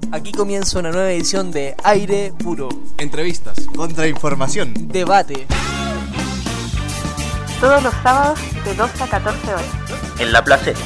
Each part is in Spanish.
Aquí comienza una nueva edición de Aire Puro. Entrevistas, contrainformación, debate. Todos los sábados de 12 a 14 horas. En La Placeta.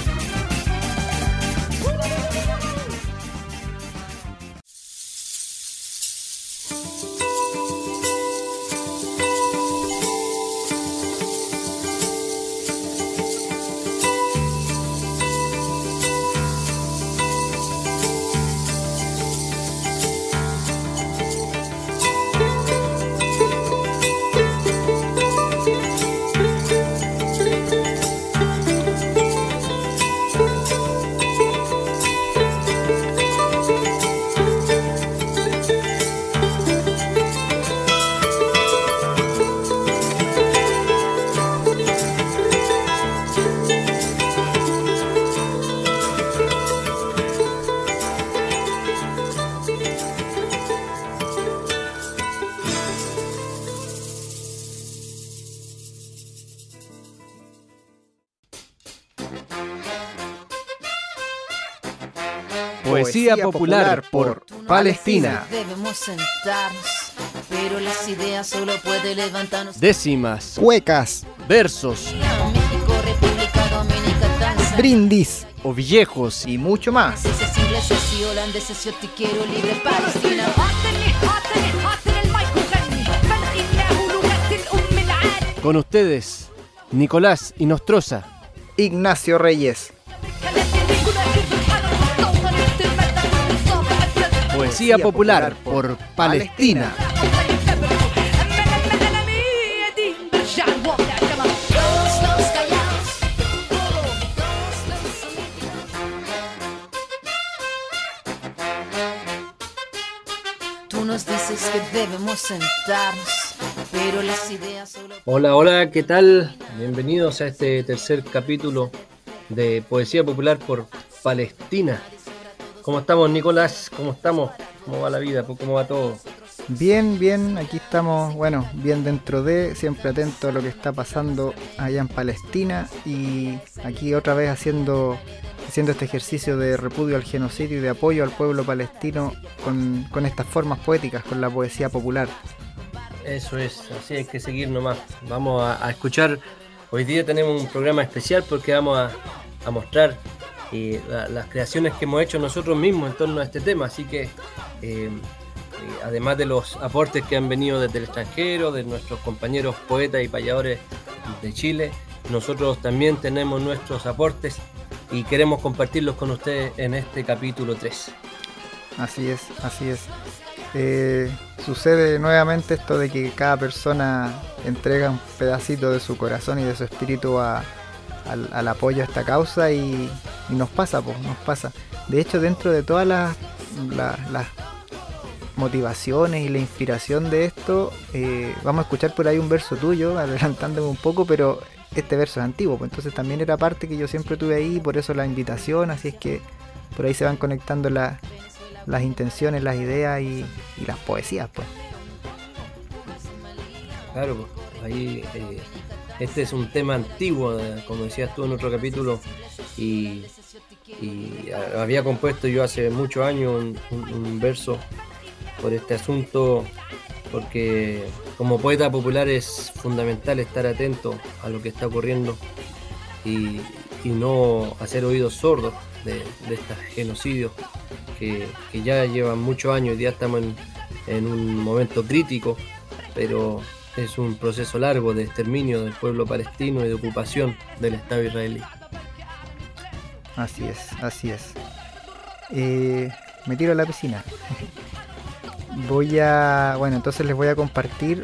Poesía popular por Palestina. Debemos sentarnos, pero las ideas solo pueden levantarnos. Décimas, cuecas, versos, México, República Dominicana, Tanzania, brindis o viejos y mucho más. franceses, ingleses y holandeses, yo te quiero libre Palestina. con ustedes, Nicolás Inostroza. Ignacio Reyes. Poesía popular por Palestina. Tú nos dices que debemos sentarnos, pero las ideas solo... Hola, ¿qué tal? Bienvenidos a este tercer capítulo de Poesía Popular por Palestina. ¿Cómo estamos, Nicolás? ¿Cómo estamos? ¿Cómo va la vida? ¿Cómo va todo? Bien, aquí estamos, bien dentro de, siempre atento a lo que está pasando allá en Palestina y aquí otra vez haciendo este ejercicio de repudio al genocidio y de apoyo al pueblo palestino con estas formas poéticas, con la poesía popular. Eso es, así hay que seguir nomás. Vamos a escuchar, hoy día tenemos un programa especial porque vamos a mostrar las creaciones que hemos hecho nosotros mismos en torno a este tema, así que además de los aportes que han venido desde el extranjero, de nuestros compañeros poetas y payadores de Chile, nosotros también tenemos nuestros aportes y queremos compartirlos con ustedes en este capítulo 3. Así es. Sucede nuevamente esto de que cada persona entrega un pedacito de su corazón y de su espíritu al apoyo a esta causa y nos pasa. De hecho, dentro de todas las motivaciones y la inspiración de esto, vamos a escuchar por ahí un verso tuyo, adelantándome un poco, pero este verso es antiguo, pues entonces también era parte que yo siempre tuve ahí, por eso la invitación, así es que por ahí se van conectando las intenciones, las ideas y las poesías, pues. Claro, pues, ahí este es un tema antiguo, como decías tú en otro capítulo, y había compuesto yo hace muchos años un verso por este asunto, porque como poeta popular es fundamental estar atento a lo que está ocurriendo y no hacer oídos sordos de estos genocidios que ya llevan muchos años. Hoy día estamos en un momento crítico, pero es un proceso largo de exterminio del pueblo palestino y de ocupación del Estado israelí. Así es. Me tiro a la piscina. Entonces les voy a compartir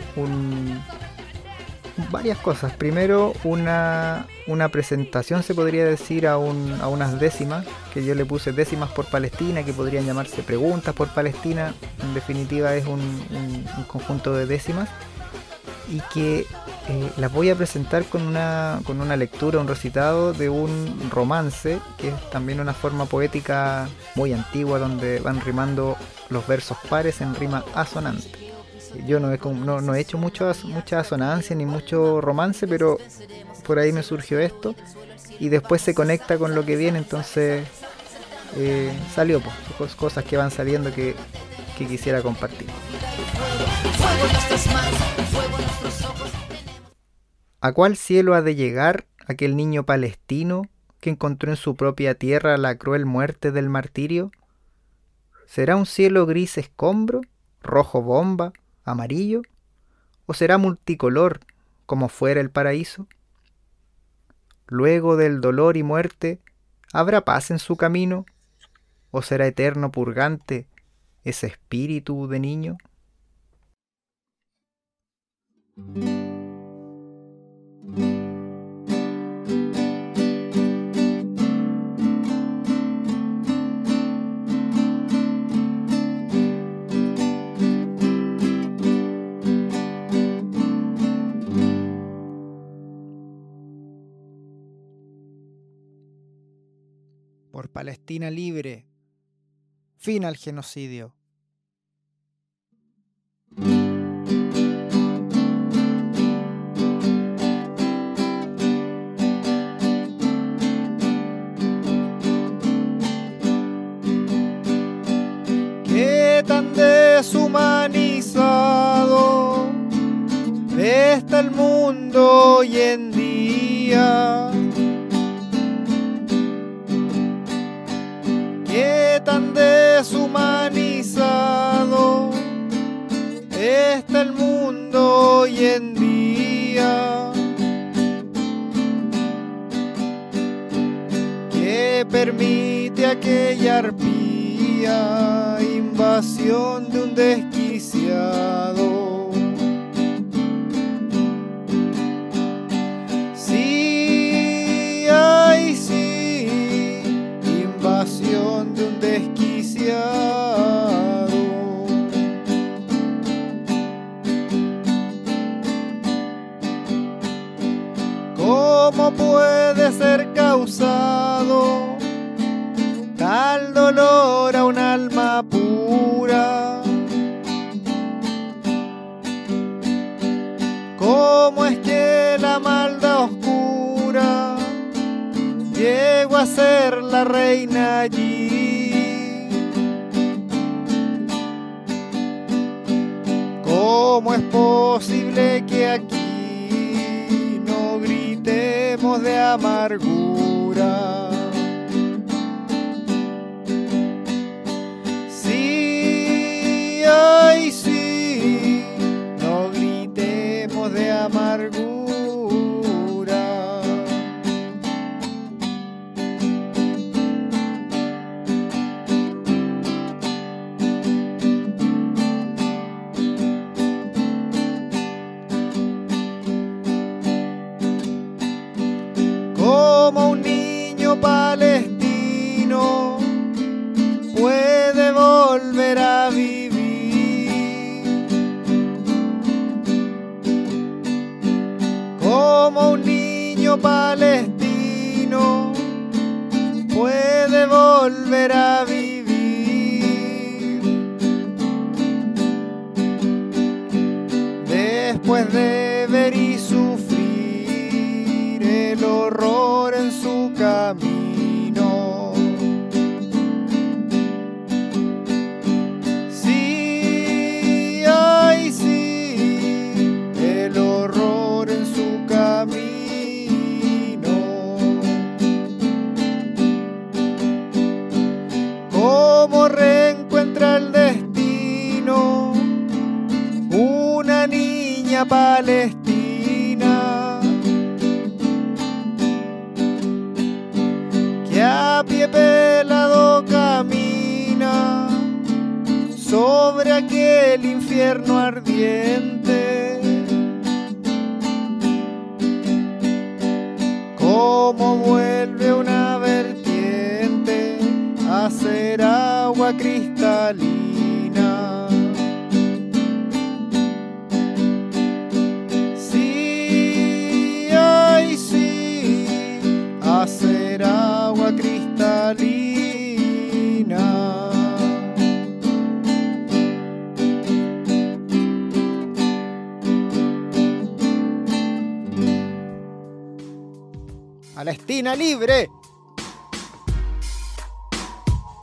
varias cosas. Primero, una presentación, se podría decir, a unas décimas, que yo le puse décimas por Palestina, que podrían llamarse preguntas por Palestina. En definitiva es un conjunto de décimas, y que las voy a presentar con una lectura, un recitado de un romance, que es también una forma poética muy antigua, donde van rimando los versos pares en rima asonante. Yo no he hecho mucha asonancia ni mucho romance, pero por ahí me surgió esto y después se conecta con lo que viene, entonces salió, pues, cosas que van saliendo que quisiera compartir. ¿A cuál cielo ha de llegar aquel niño palestino que encontró en su propia tierra la cruel muerte del martirio? ¿Será un cielo gris escombro, rojo bomba, amarillo? ¿O será multicolor, como fuera el paraíso? Luego del dolor y muerte, ¿habrá paz en su camino? ¿O será eterno purgante ese espíritu de niño? Por Palestina libre, fin al genocidio. Qué tan deshumanizado está el mundo hoy en día. Qué tan deshumanizado está el mundo hoy en día, que permite aquella arpía invasión de un desquiciado. Sí, ay sí, invasión de un desquiciado. ¿Cómo puede ser causado tal dolor a un alma pura? ¿Cómo es que la maldad oscura llegó a ser la reina allí? ¿Cómo es posible que aquí no gritemos de amargura? Sí, ay sí, no gritemos de amargura. Como un niño palestino puede volver a vivir, como un niño palestino puede volver a vivir, después de ver y sufrir el horror en su camino. Sí, ay sí, el horror en su camino. ¿Cómo reencuentra el destino una niña palestina que a pie pelado camina sobre aquel infierno ardiente? ¿Cómo vuelve una vertiente a ser agua cristalina? Sí, ay sí, a ser agua cristalina. Palestina libre.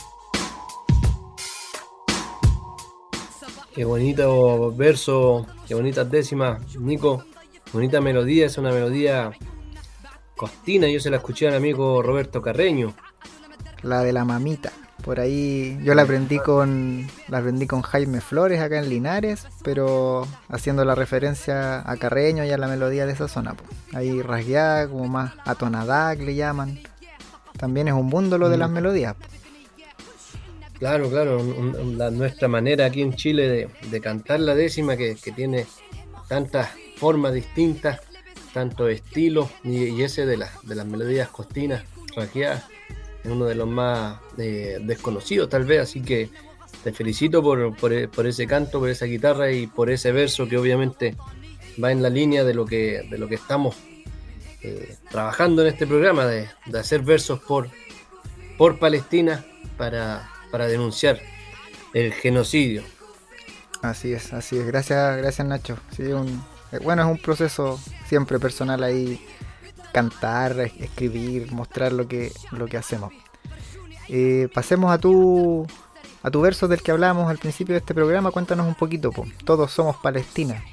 Qué bonito verso, qué bonitas décimas, Nico. Bonita melodía, es una melodía costina. Yo se la escuché al amigo Roberto Carreño. La de la mamita. Por ahí yo la aprendí con Jaime Flores acá en Linares, pero haciendo la referencia a Carreño y a la melodía de esa zona, po. Ahí rasgueada, como más atonada que le llaman. También es un mundo lo de las melodías, po. Claro, nuestra manera aquí en Chile de cantar la décima que tiene tantas formas distintas, tantos estilos, y ese de las melodías costinas, rasgueadas, es uno de los más desconocidos tal vez, así que te felicito por ese canto, por esa guitarra y por ese verso que obviamente va en la línea de lo que estamos trabajando en este programa, de hacer versos por Palestina para denunciar el genocidio. Así es. Gracias Nacho. Sí, es un proceso siempre personal ahí, cantar, escribir, mostrar lo que hacemos. Pasemos a tu verso del que hablábamos al principio de este programa. Cuéntanos un poquito, po. Todos somos Palestina.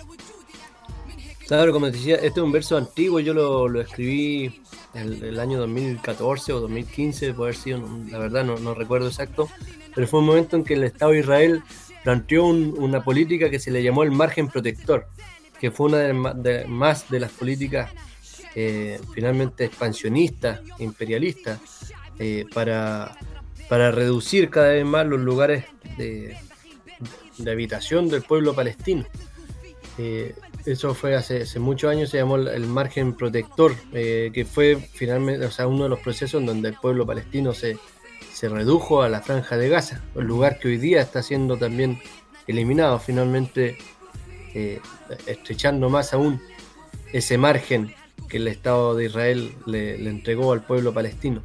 Claro, como te decía, este es un verso antiguo. Yo lo escribí el año 2014 o 2015, puede haber sido, la verdad no recuerdo exacto, pero fue un momento en que el Estado de Israel planteó una política que se le llamó el margen protector, que fue una de las políticas finalmente expansionistas, imperialistas, para reducir cada vez más los lugares de habitación del pueblo palestino. Eso fue hace muchos años, se llamó el margen protector, que fue finalmente, uno de los procesos en donde el pueblo palestino se redujo a la franja de Gaza, el lugar que hoy día está siendo también eliminado, finalmente estrechando más aún ese margen que el Estado de Israel le entregó al pueblo palestino.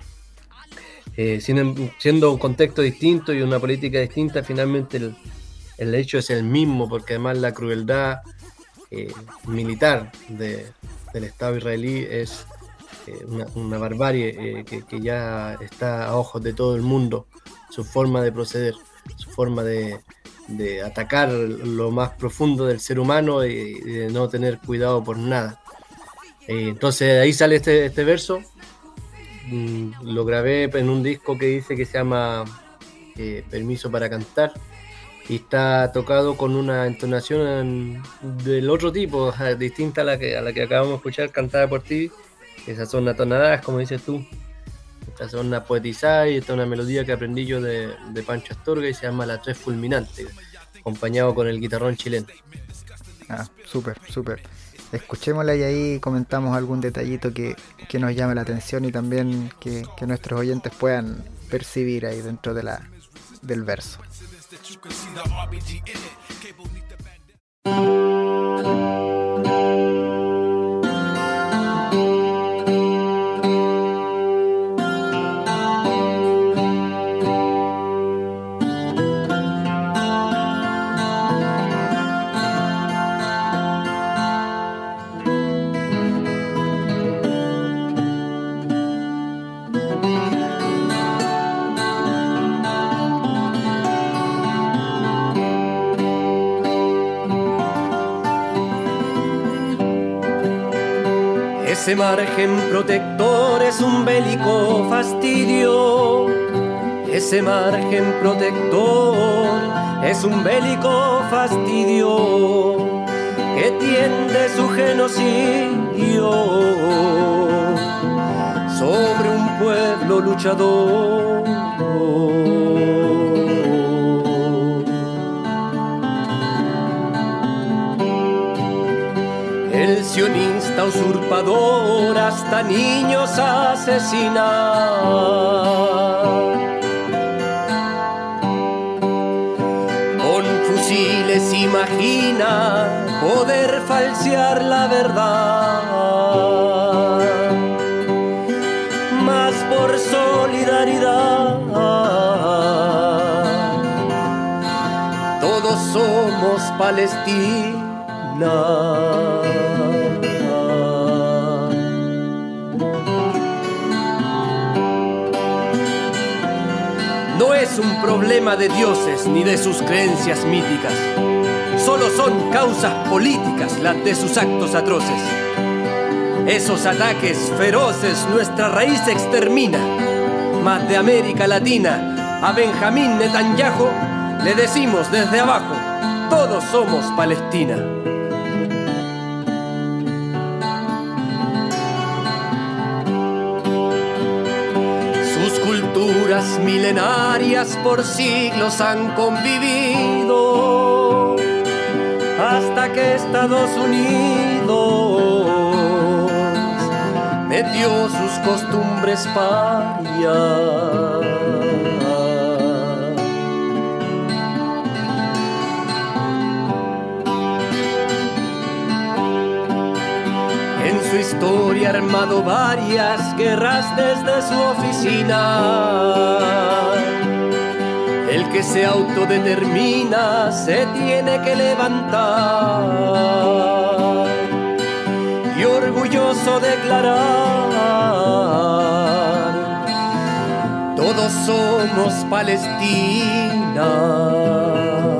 Siendo un contexto distinto y una política distinta, finalmente el hecho es el mismo, porque además la crueldad militar del Estado israelí es una barbarie que ya está a ojos de todo el mundo. Su forma de proceder, su forma de atacar lo más profundo del ser humano y de no tener cuidado por nada. Entonces ahí sale este verso. Lo grabé en un disco que dice que se llama Permiso para Cantar, y está tocado con una entonación del otro tipo, distinta a la que acabamos de escuchar, cantada por ti. Esas son atonadas, como dices tú. Estas son una poetizada, y esta es una melodía que aprendí yo de Pancho Astorga y se llama La Tres Fulminante, acompañado con el guitarrón chileno. Súper. Escuchémosla y ahí comentamos algún detallito que nos llame la atención y también que nuestros oyentes puedan percibir ahí dentro del verso. Ese margen protector es un bélico fastidio. Ese margen protector es un bélico fastidio que tiende su genocidio sobre un pueblo luchador. El sionista usurpador hasta niños asesina. Con fusiles imagina poder falsear la verdad. Mas por solidaridad todos somos Palestina. No es es un problema de dioses ni de sus creencias míticas. Solo son causas políticas las de sus actos atroces. Esos ataques feroces nuestra raíz extermina. Mas de América Latina a Benjamín Netanyahu le decimos desde abajo: todos somos Palestina. Sus culturas milenarias por siglos han convivido hasta que Estados Unidos metió sus costumbres parias. En su historia ha armado varias guerras desde su oficina. El que se autodetermina se tiene que levantar y orgulloso declarar: todos somos Palestina.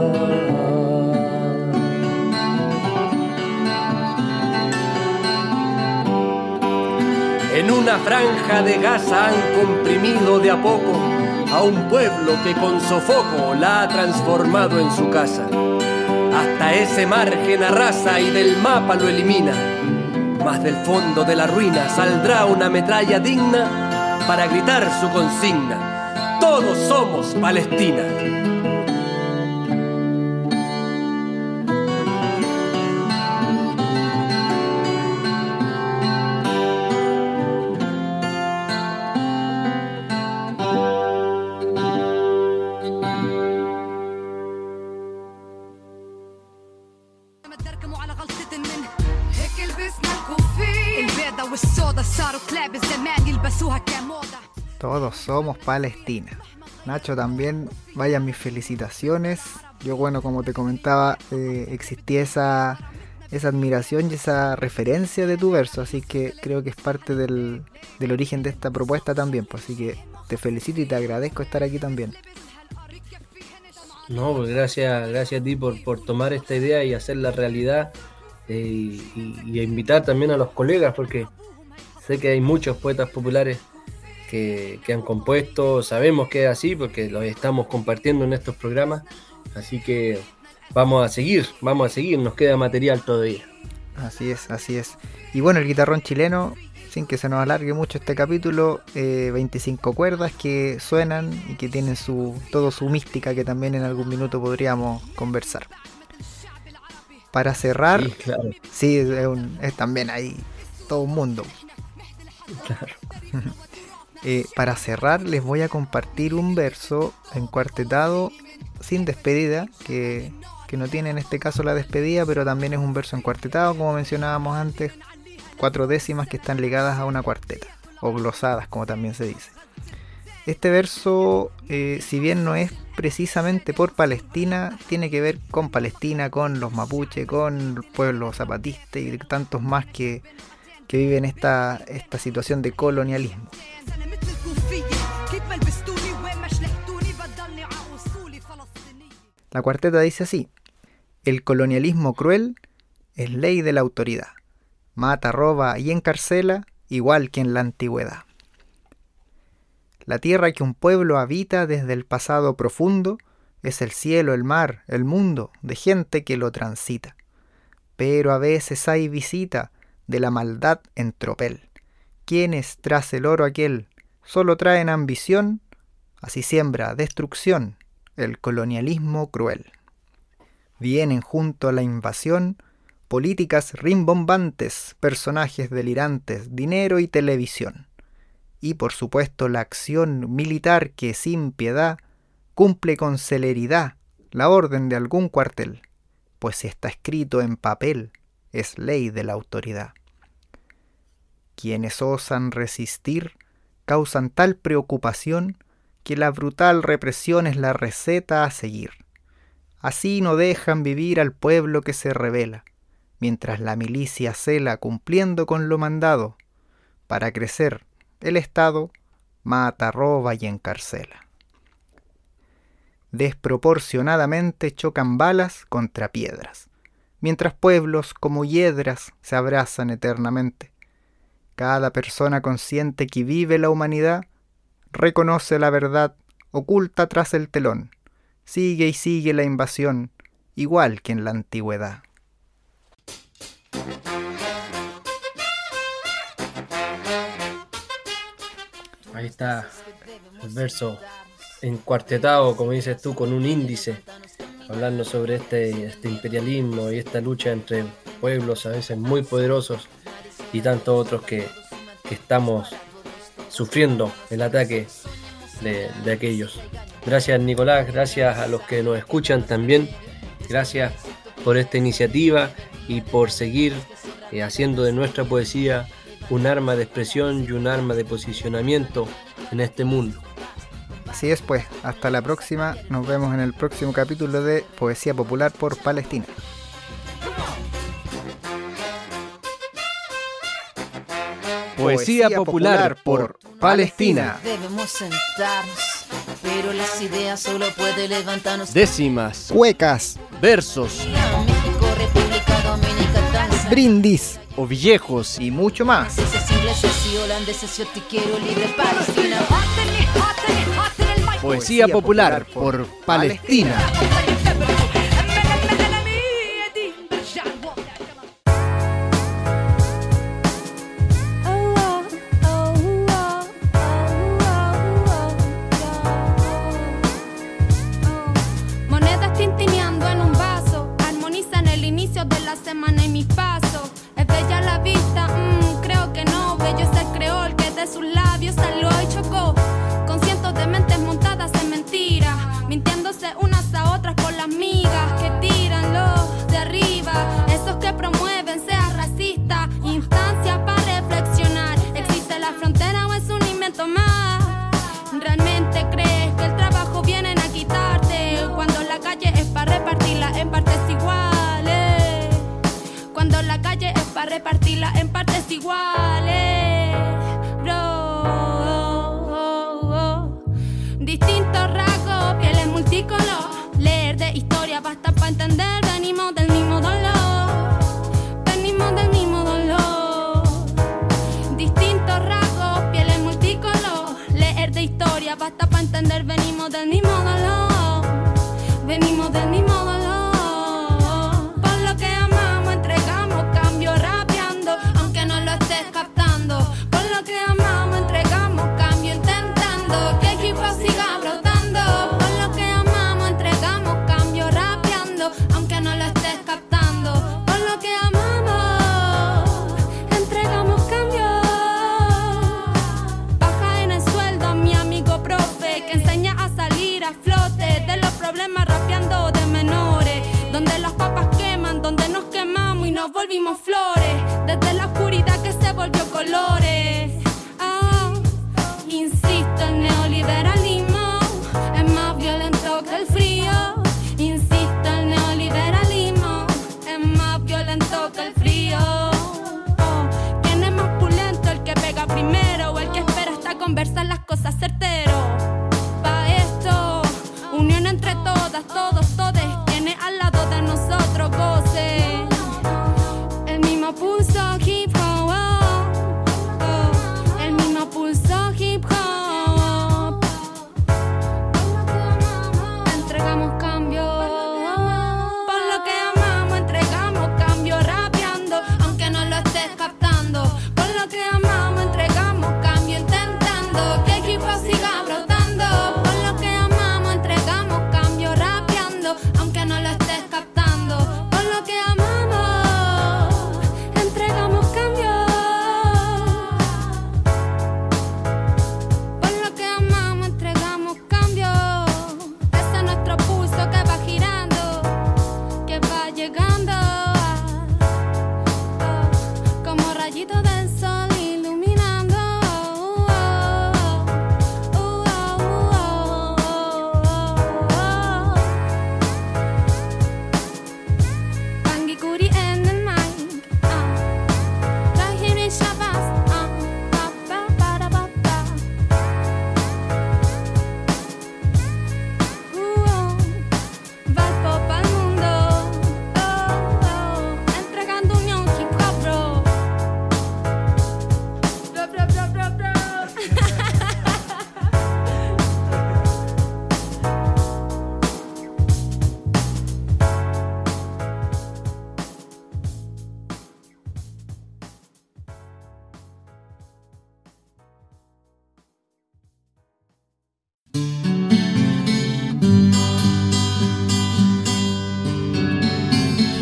En una franja de Gaza han comprimido de a poco a un pueblo que con sofoco la ha transformado en su casa. Hasta ese margen arrasa y del mapa lo elimina. Mas del fondo de la ruina saldrá una metralla digna para gritar su consigna: todos somos Palestina. Todos somos Palestina. Nacho, también vayan mis felicitaciones. Yo, bueno, como te comentaba, existía esa admiración y esa referencia de tu verso, así que creo que es parte del origen de esta propuesta también, pues, así que te felicito y te agradezco estar aquí también. No, pues gracias a ti por tomar esta idea y hacerla realidad, y invitar también a los colegas, porque sé que hay muchos poetas populares que han compuesto. Sabemos que es así porque los estamos compartiendo en estos programas, así que vamos a seguir, nos queda material todavía. Así es. Y bueno, el guitarrón chileno, sin que se nos alargue mucho este capítulo, 25 cuerdas que suenan y que tienen todo su mística, que también en algún minuto podríamos conversar. Para cerrar, sí, claro. Sí, es también ahí todo un mundo. Claro. Para cerrar, les voy a compartir un verso encuartetado sin despedida, que no tiene en este caso la despedida, pero también es un verso encuartetado, como mencionábamos antes, 4 décimas que están ligadas a una cuarteta, o glosadas, como también se dice. Este verso, si bien no es precisamente por Palestina, tiene que ver con Palestina, con los mapuche, con el pueblo zapatista y tantos más que viven esta situación de colonialismo. La cuarteta dice así: el colonialismo cruel es ley de la autoridad, mata, roba y encarcela igual que en la antigüedad. La tierra que un pueblo habita desde el pasado profundo es el cielo, el mar, el mundo de gente que lo transita. Pero a veces hay visita de la maldad en tropel, quienes tras el oro aquel solo traen ambición, así siembra destrucción el colonialismo cruel. Vienen junto a la invasión políticas rimbombantes, personajes delirantes, dinero y televisión. Y por supuesto la acción militar que sin piedad cumple con celeridad la orden de algún cuartel, pues si está escrito en papel es ley de la autoridad. Quienes osan resistir causan tal preocupación que la brutal represión es la receta a seguir. Así no dejan vivir al pueblo que se rebela, mientras la milicia cela cumpliendo con lo mandado. Para crecer, el Estado mata, roba y encarcela. Desproporcionadamente chocan balas contra piedras, mientras pueblos como hiedras se abrazan eternamente. Cada persona consciente que vive la humanidad reconoce la verdad oculta tras el telón. Sigue y sigue la invasión, igual que en la antigüedad. Ahí está el verso encuartetado, como dices tú, con un índice, hablando sobre este imperialismo y esta lucha entre pueblos a veces muy poderosos y tantos otros que estamos sufriendo el ataque de aquellos. Gracias, Nicolás, gracias a los que nos escuchan también, gracias por esta iniciativa y por seguir haciendo de nuestra poesía un arma de expresión y un arma de posicionamiento en este mundo. Así es, pues, hasta la próxima. Nos vemos en el próximo capítulo de Poesía Popular por Palestina. Poesía Popular por Palestina. Debemos sentarnos, pero las ideas solo pueden levantarnos. Décimas, Huecas, versos, México, República Dominicana, Tanzania, brindis o viejos y mucho más. franceses, ingleses y holandeses, yo te quiero libre Palestina. Poesía Popular por Palestina. Monedas tintineando en un vaso, armonizan el inicio de la semana y mis pasos. Es bella la vista, creo que no. Bello es el creol que de sus labios salió y chocó con cientos de mentes montadas en mentiras, mintiéndose unas a otras por las migas que tiran los de arriba, esos que promueven sea racista. Instancia para reflexionar, ¿existe la frontera o es un invento más? ¿Realmente crees que el trabajo vienen a quitarte cuando la calle es para repartirla en partes iguales? Cuando la calle es para repartirla en partes iguales, bro. Distintos rasgos, pieles multicolor. Leer de historia basta para entender. Venimos del mismo dolor. Venimos del mismo dolor. Distintos rasgos, pieles multicolor. Leer de historia basta para entender. Venimos del mismo dolor. Venimos del mismo dolor. Por lo que amamos entregamos cambio rapeando, aunque no lo estés captando. Por lo que amamos entregamos cambio intentando que el hip hop siga brotando. Por lo que amamos entregamos cambio rapeando, aunque no lo estés captando. Por lo que amamos entregamos cambio. Baja en el sueldo mi amigo profe que enseña a salir a flote de los problemas rapeando de menores, donde las papas queman, donde nos quemamos y nos volvimos flores, desde la oscuridad que se volvió colores. Insisto, el neoliberalismo es más violento que el frío. Insisto, el neoliberalismo es más violento que el frío. ¿Quién es más pulento, el que pega primero o el que espera hasta conversar las cosas certero? Pa' esto, unión entre todas, todos, todes, quienes al lado de nosotros gocen el mismo pulso hip hop, el mismo pulso hip hop. Entregamos cambio. Por lo que amamos entregamos cambio rapeando, aunque no lo estés captando. Por lo que amamos entregamos cambio intentando que el hip hop siga brotando. Por lo que amamos entregamos cambio rapeando, aunque no lo estés captando. Por lo que amamos entregamos cambio. Por lo que amamos entregamos cambio. Ese es nuestro pulso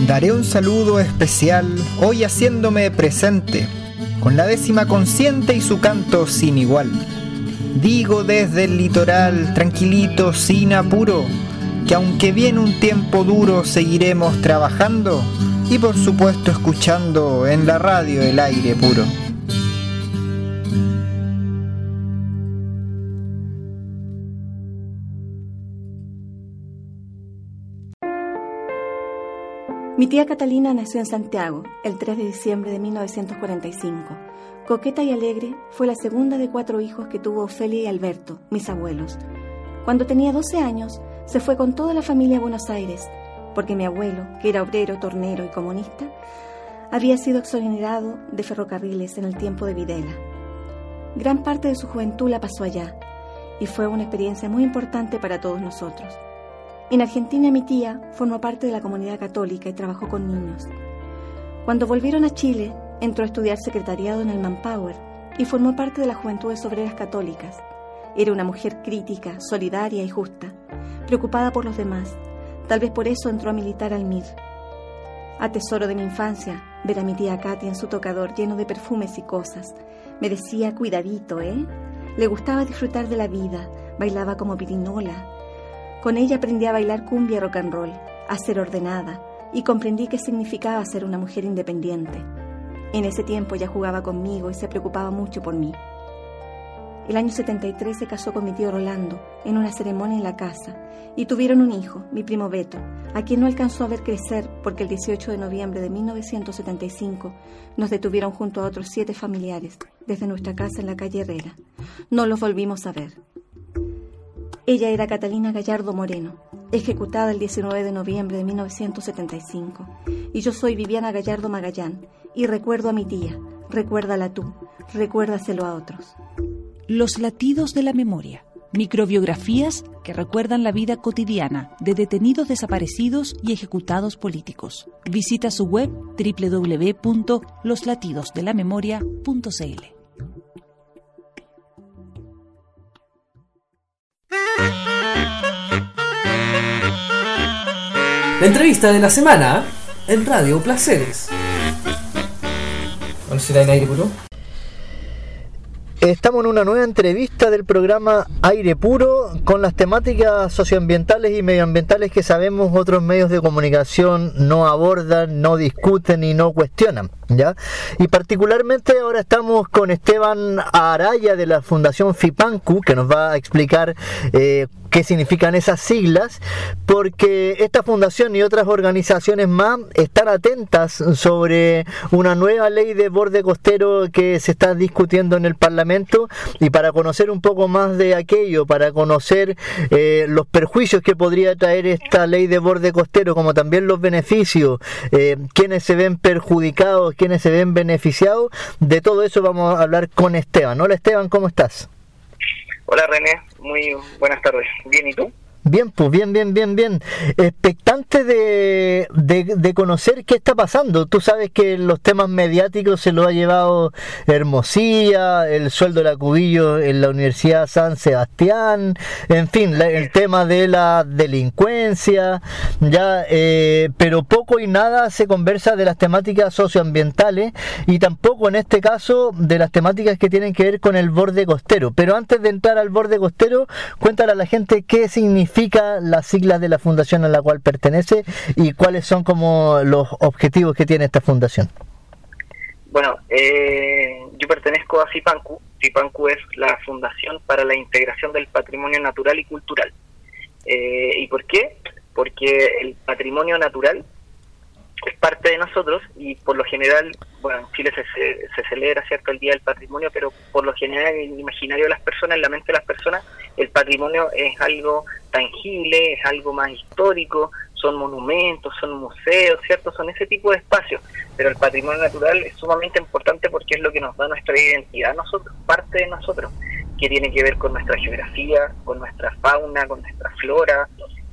Daré un saludo especial hoy haciéndome presente, con la 10ª consciente y su canto sin igual. Digo desde el litoral, tranquilito, sin apuro, que aunque viene un tiempo duro, seguiremos trabajando y por supuesto escuchando en la radio el aire puro. Mi tía Catalina nació en Santiago el 3 de diciembre de 1945. Coqueta y alegre, fue la segunda de 4 hijos que tuvo Ofelia y Alberto, mis abuelos. Cuando tenía 12 años, se fue con toda la familia a Buenos Aires, porque mi abuelo, que era obrero, tornero y comunista, había sido exonerado de ferrocarriles en el tiempo de Videla. Gran parte de su juventud la pasó allá, y fue una experiencia muy importante para todos nosotros. En Argentina, mi tía formó parte de la comunidad católica y trabajó con niños. Cuando volvieron a Chile, entró a estudiar secretariado en el Manpower y formó parte de las Juventudes Obreras Católicas. Era una mujer crítica, solidaria y justa, preocupada por los demás. Tal vez por eso entró a militar al MIR. Atesoro de mi infancia, ver a mi tía Katy en su tocador lleno de perfumes y cosas. Me decía, cuidadito, ¿eh? Le gustaba disfrutar de la vida, bailaba como pirinola. Con ella aprendí a bailar cumbia y rock and roll, a ser ordenada, y comprendí qué significaba ser una mujer independiente. En ese tiempo ella jugaba conmigo y se preocupaba mucho por mí. El año 73 se casó con mi tío Rolando en una ceremonia en la casa y tuvieron un hijo, mi primo Beto, a quien no alcanzó a ver crecer porque el 18 de noviembre de 1975 nos detuvieron junto a otros 7 familiares desde nuestra casa en la calle Herrera. No los volvimos a ver. Ella era Catalina Gallardo Moreno, ejecutada el 19 de noviembre de 1975. Y yo soy Viviana Gallardo Magallán, y recuerdo a mi tía. Recuérdala tú, recuérdaselo a otros. Los latidos de la memoria. Microbiografías que recuerdan la vida cotidiana de detenidos desaparecidos y ejecutados políticos. Visita su web www.loslatidosdelamemoria.cl. La entrevista de la semana en Radio Placeres. ¿Cuál será en aire puro? Estamos en una nueva entrevista del programa Aire Puro con las temáticas socioambientales y medioambientales que sabemos otros medios de comunicación no abordan, no discuten y no cuestionan, ¿ya? Y particularmente ahora estamos con Esteban Araya de la Fundación FIPANCU, que nos va a explicar qué significan esas siglas, porque esta fundación y otras organizaciones más están atentas sobre una nueva ley de borde costero que se está discutiendo en el Parlamento, y para conocer un poco más de aquello, para conocer los perjuicios que podría traer esta ley de borde costero, como también los beneficios, quienes se ven perjudicados, quienes se ven beneficiados, de todo eso vamos a hablar con Esteban. Hola Esteban, ¿cómo estás? Hola René, muy buenas tardes. ¿Bien y tú? Bien, pues bien. Expectante de conocer qué está pasando. Tú sabes que los temas mediáticos se los ha llevado Hermosilla, el sueldo de la Cubillo en la Universidad San Sebastián, en fin, el tema de la delincuencia, ya, pero poco y nada se conversa de las temáticas socioambientales y tampoco en este caso de las temáticas que tienen que ver con el borde costero. Pero antes de entrar al borde costero, cuéntale a la gente qué significa las siglas de la fundación a la cual pertenece y cuáles son como los objetivos que tiene esta fundación. Bueno, yo pertenezco a FIPANCU. FIPANCU es la Fundación para la Integración del Patrimonio Natural y Cultural. ¿Y por qué? Porque el patrimonio natural es parte de nosotros y por lo general, bueno, en Chile se celebra, ¿cierto?, el Día del Patrimonio, pero por lo general en el imaginario de las personas, en la mente de las personas, el patrimonio es algo tangible, es algo más histórico, son monumentos, son museos, ¿cierto?, son ese tipo de espacios, pero el patrimonio natural es sumamente importante porque es lo que nos da nuestra identidad a nosotros, parte de nosotros, que tiene que ver con nuestra geografía, con nuestra fauna, con nuestra flora,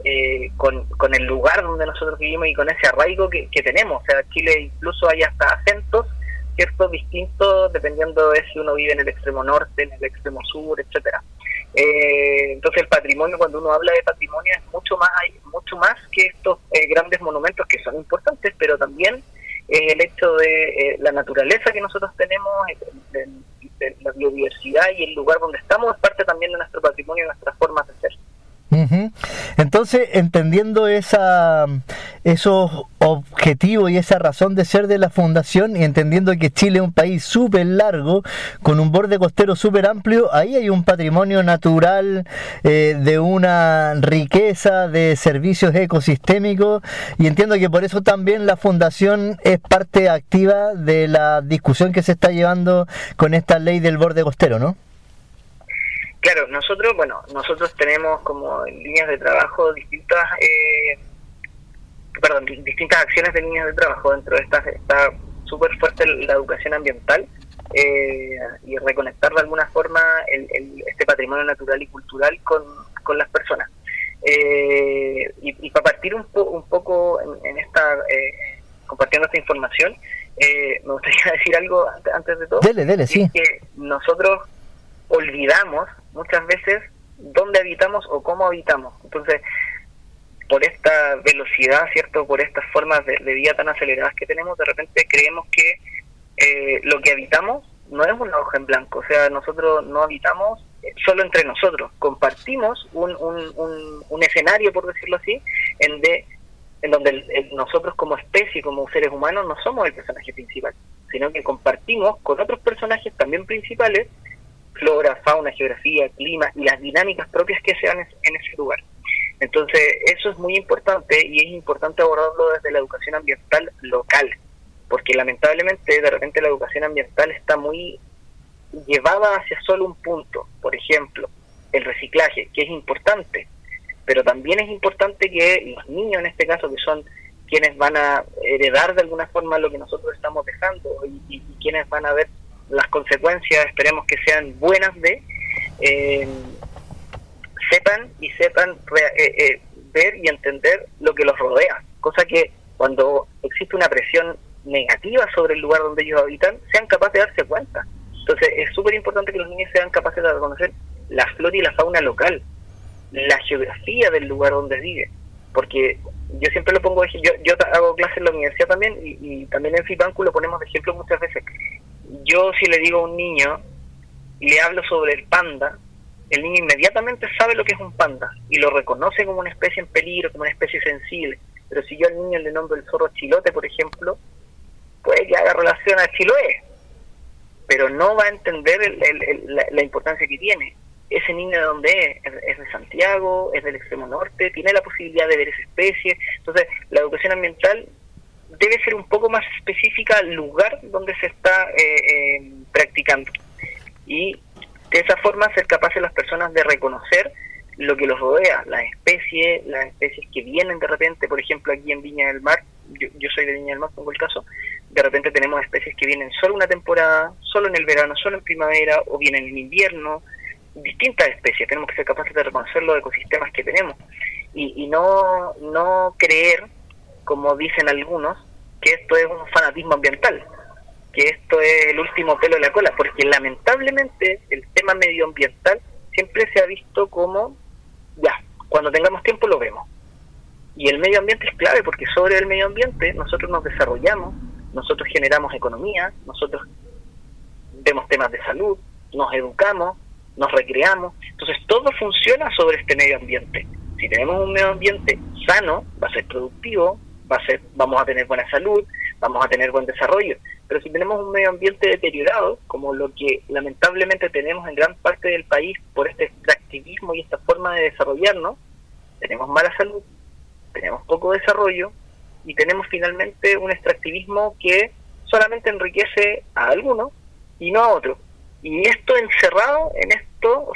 con el lugar donde nosotros vivimos y con ese arraigo que tenemos. O sea, Chile incluso hay hasta acentos, ¿cierto?, distintos dependiendo de si uno vive en el extremo norte, en el extremo sur, etcétera. Entonces el patrimonio, cuando uno habla de patrimonio, es mucho mucho más que estos grandes monumentos que son importantes, pero también el hecho de la naturaleza que nosotros tenemos, de la biodiversidad y el lugar donde estamos es parte también de nuestro patrimonio y nuestras formas de ser. Entonces, entendiendo esos objetivos y esa razón de ser de la fundación, y entendiendo que Chile es un país súper largo, con un borde costero súper amplio, ahí hay un patrimonio natural de una riqueza de servicios ecosistémicos, y entiendo que por eso también la fundación es parte activa de la discusión que se está llevando con esta ley del borde costero, ¿no? Claro, nosotros tenemos como líneas de trabajo distintas acciones de líneas de trabajo. Dentro de estas está súper fuerte la educación ambiental y reconectar de alguna forma este patrimonio natural y cultural con las personas. Y para partir un poco en esta compartiendo esta información, me gustaría decir algo antes de todo. Dele, sí. Es que nosotros olvidamos muchas veces dónde habitamos o cómo habitamos. Entonces, por esta velocidad, ¿cierto? Por estas formas de vida tan aceleradas que tenemos, de repente creemos que lo que habitamos no es una hoja en blanco. O sea, nosotros no habitamos solo entre nosotros. Compartimos un escenario, por decirlo así, en donde nosotros como especie, como seres humanos, no somos el personaje principal, sino que compartimos con otros personajes también principales flora, fauna, geografía, clima y las dinámicas propias que se dan en ese lugar. Entonces, eso es muy importante y es importante abordarlo desde la educación ambiental local, porque lamentablemente de repente la educación ambiental está muy llevada hacia solo un punto. Por ejemplo, el reciclaje, que es importante, pero también es importante que los niños, en este caso, que son quienes van a heredar de alguna forma lo que nosotros estamos dejando y quienes van a ver las consecuencias, esperemos que sean buenas sepan ver y entender lo que los rodea, cosa que cuando existe una presión negativa sobre el lugar donde ellos habitan, sean capaces de darse cuenta. Entonces es súper importante que los niños sean capaces de reconocer la flora y la fauna local, la geografía del lugar donde vive, porque yo siempre lo pongo, yo hago clases en la universidad también y también en FIPANCU lo ponemos de ejemplo muchas veces. Yo si le digo a un niño y le hablo sobre el panda, el niño inmediatamente sabe lo que es un panda y lo reconoce como una especie en peligro, como una especie sensible. Pero si yo al niño le nombro el zorro chilote, por ejemplo, puede que haga relación a Chiloé, pero no va a entender la importancia que tiene. Ese niño de dónde es de Santiago, es del extremo norte, tiene la posibilidad de ver esa especie. Entonces la educación ambiental debe ser un poco más específica al lugar donde se está practicando, y de esa forma ser capaces las personas de reconocer lo que los rodea, las especies que vienen de repente. Por ejemplo, aquí en Viña del Mar, yo soy de Viña del Mar, pongo el caso, de repente tenemos especies que vienen solo una temporada, solo en el verano, solo en primavera, o vienen en invierno, distintas especies. Tenemos que ser capaces de reconocer los ecosistemas que tenemos y no creer, como dicen algunos, que esto es un fanatismo ambiental, que esto es el último pelo de la cola, porque lamentablemente el tema medioambiental siempre se ha visto como, ya, cuando tengamos tiempo lo vemos. Y el medio ambiente es clave, porque sobre el medio ambiente nosotros nos desarrollamos, nosotros generamos economía, nosotros vemos temas de salud, nos educamos, nos recreamos. Entonces todo funciona sobre este medio ambiente. Si tenemos un medio ambiente sano, va a ser productivo, vamos a tener buena salud, vamos a tener buen desarrollo. Pero si tenemos un medio ambiente deteriorado, como lo que lamentablemente tenemos en gran parte del país por este extractivismo y esta forma de desarrollarnos, tenemos mala salud, tenemos poco desarrollo y tenemos finalmente un extractivismo que solamente enriquece a algunos y no a otros. Y esto encerrado en esto,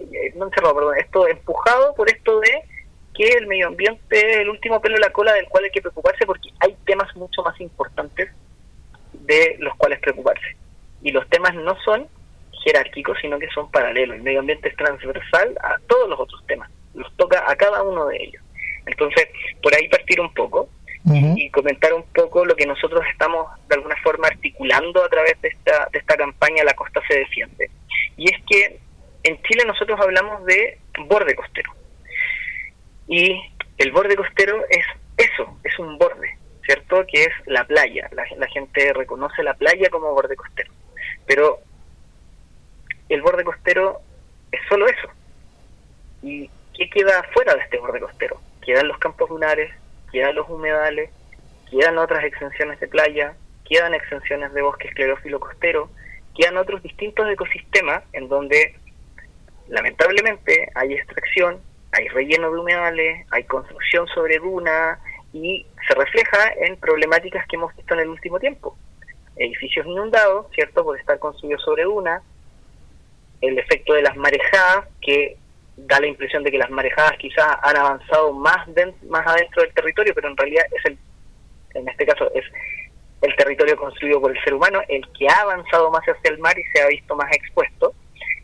esto empujado por esto de que el medio ambiente es el último pelo de la cola del cual hay que preocuparse, porque hay temas mucho más importantes de los cuales preocuparse. Y los temas no son jerárquicos, sino que son paralelos. El medio ambiente es transversal a todos los otros temas, los toca a cada uno de ellos. Entonces, por ahí partir un poco y comentar un poco lo que nosotros estamos de alguna forma articulando a través de esta campaña La Costa se defiende. Y es que en Chile nosotros hablamos de borde costero. Y el borde costero es eso, es un borde, ¿cierto? Que es la playa. La gente reconoce la playa como borde costero. Pero el borde costero es solo eso. ¿Y qué queda fuera de este borde costero? Quedan los campos dunares, quedan los humedales, quedan otras extensiones de playa, quedan extensiones de bosque esclerófilo costero, quedan otros distintos ecosistemas en donde lamentablemente hay extracción, hay relleno de humedales, hay construcción sobre duna y se refleja en problemáticas que hemos visto en el último tiempo. Edificios inundados, ¿cierto?, por estar construidos sobre duna, el efecto de las marejadas, que da la impresión de que las marejadas quizás han avanzado más adentro del territorio, pero en realidad en este caso es el territorio construido por el ser humano el que ha avanzado más hacia el mar y se ha visto más expuesto.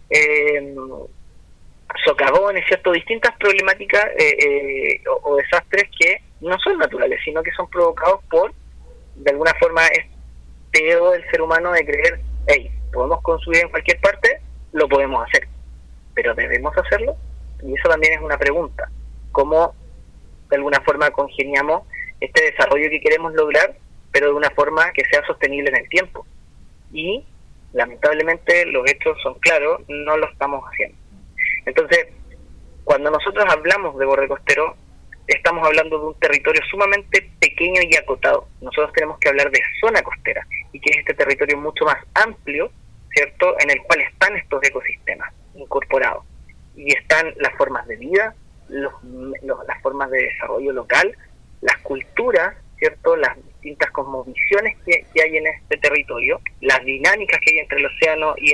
Socavones, ¿cierto?, distintas problemáticas o desastres que no son naturales, sino que son provocados por, de alguna forma, este ego del ser humano de creer, hey, podemos construir en cualquier parte, lo podemos hacer, pero ¿debemos hacerlo? Y eso también es una pregunta, ¿cómo de alguna forma congeniamos este desarrollo que queremos lograr, pero de una forma que sea sostenible en el tiempo? Y lamentablemente los hechos son claros, no lo estamos haciendo. Entonces, cuando nosotros hablamos de borde costero, estamos hablando de un territorio sumamente pequeño y acotado. Nosotros tenemos que hablar de zona costera, y que es este territorio mucho más amplio, ¿cierto?, en el cual están estos ecosistemas incorporados. Y están las formas de vida, las formas de desarrollo local, las culturas, ¿cierto?, las distintas cosmovisiones que hay en este territorio, las dinámicas que hay entre el océano y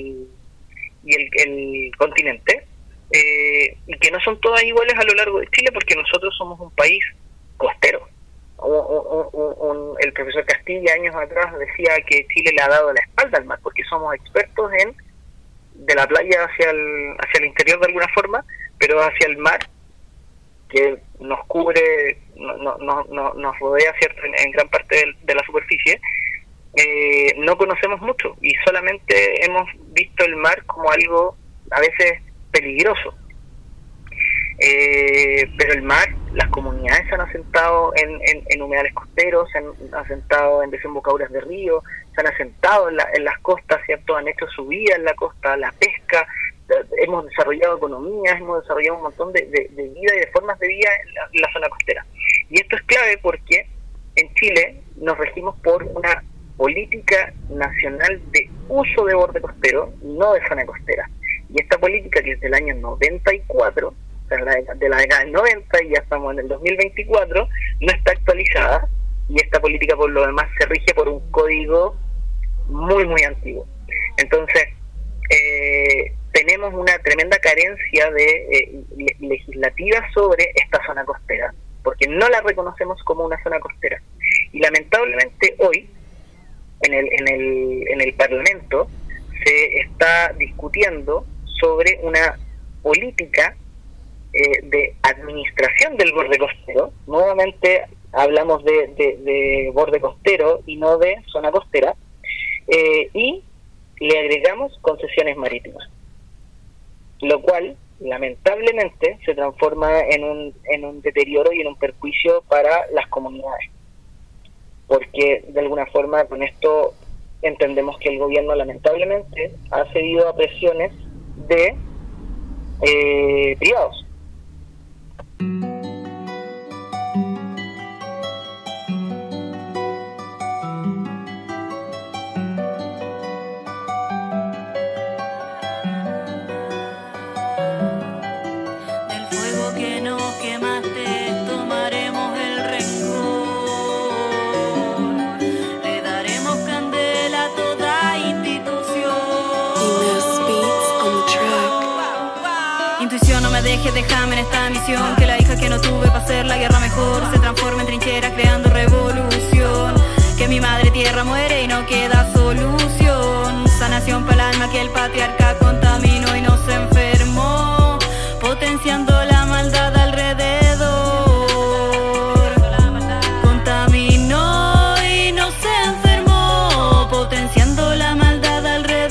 el continente, y que no son todas iguales a lo largo de Chile, porque nosotros somos un país costero. El profesor Castilla años atrás decía que Chile le ha dado la espalda al mar, porque somos expertos de la playa hacia el interior de alguna forma, pero hacia el mar, que nos cubre, nos rodea, ¿cierto?, en gran parte de la superficie, no conocemos mucho, y solamente hemos visto el mar como algo a veces peligroso. Pero el mar, las comunidades se han asentado en humedales costeros, se han asentado en desembocaduras de río, se han asentado en las costas, ¿cierto?, han hecho su vida en la costa, la pesca, hemos desarrollado economías, hemos desarrollado un montón de vida y de formas de vida en la zona costera. Y esto es clave porque en Chile nos regimos por una política nacional de uso de borde costero, no de zona costera. Y esta política, que es del año 94, o sea, de la década del 90, y ya estamos en el 2024, no está actualizada, y esta política por lo demás se rige por un código muy, muy antiguo. Entonces, tenemos una tremenda carencia legislativa sobre esta zona costera, porque no la reconocemos como una zona costera. Y lamentablemente hoy, en el Parlamento, se está discutiendo sobre una política de administración del borde costero. Nuevamente hablamos de borde costero y no de zona costera, y le agregamos concesiones marítimas, lo cual lamentablemente se transforma en un deterioro y en un perjuicio para las comunidades, porque de alguna forma con esto entendemos que el gobierno lamentablemente ha cedido a presiones de privados. Déjame en esta misión, que la hija que no tuve para hacer la guerra mejor se transforme en trincheras creando revolución, que mi madre tierra muere y no queda solución, sanación para el alma que el patriarca contaminó y nos enfermó, potenciando la maldad alrededor, contaminó y nos enfermó, potenciando la maldad alrededor.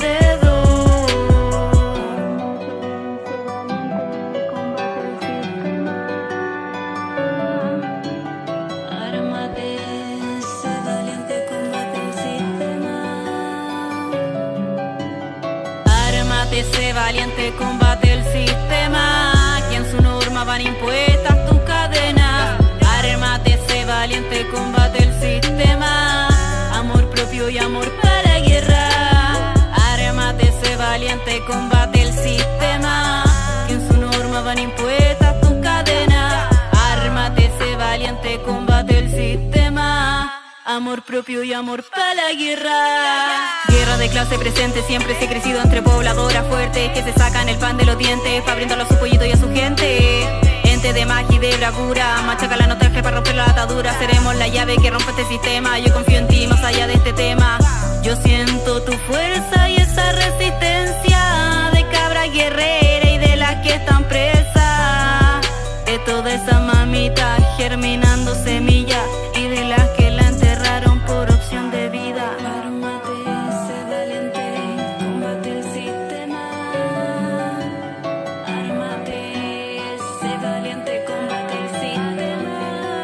sé valiente, combate el sistema, que en su norma van impuestas tus cadenas. Ármate, sé valiente, combate el sistema, amor propio y amor para la guerra. Ármate, sé valiente, combate el sistema, que en su norma van impuestas tus cadenas. Ármate, sé valiente, combate el sistema, amor propio y amor para la guerra. Guerra de clase presente, siempre se ha crecido entre pobladoras fuertes que se sacan el pan de los dientes pa' brindarlo a su pollito y a su gente. Ente de magia y de bravura, machaca la nostalgia para romper la atadura. Seremos la llave que rompe este sistema, yo confío en ti más allá de este tema. Yo siento tu fuerza y esa resistencia de cabra guerrera y de las que están presas, de toda esa mamita germinando semillas y de las que la enterraron por opción de vida. Ármate, sé valiente, combate el sistema. Ármate, sé valiente, combate el sistema.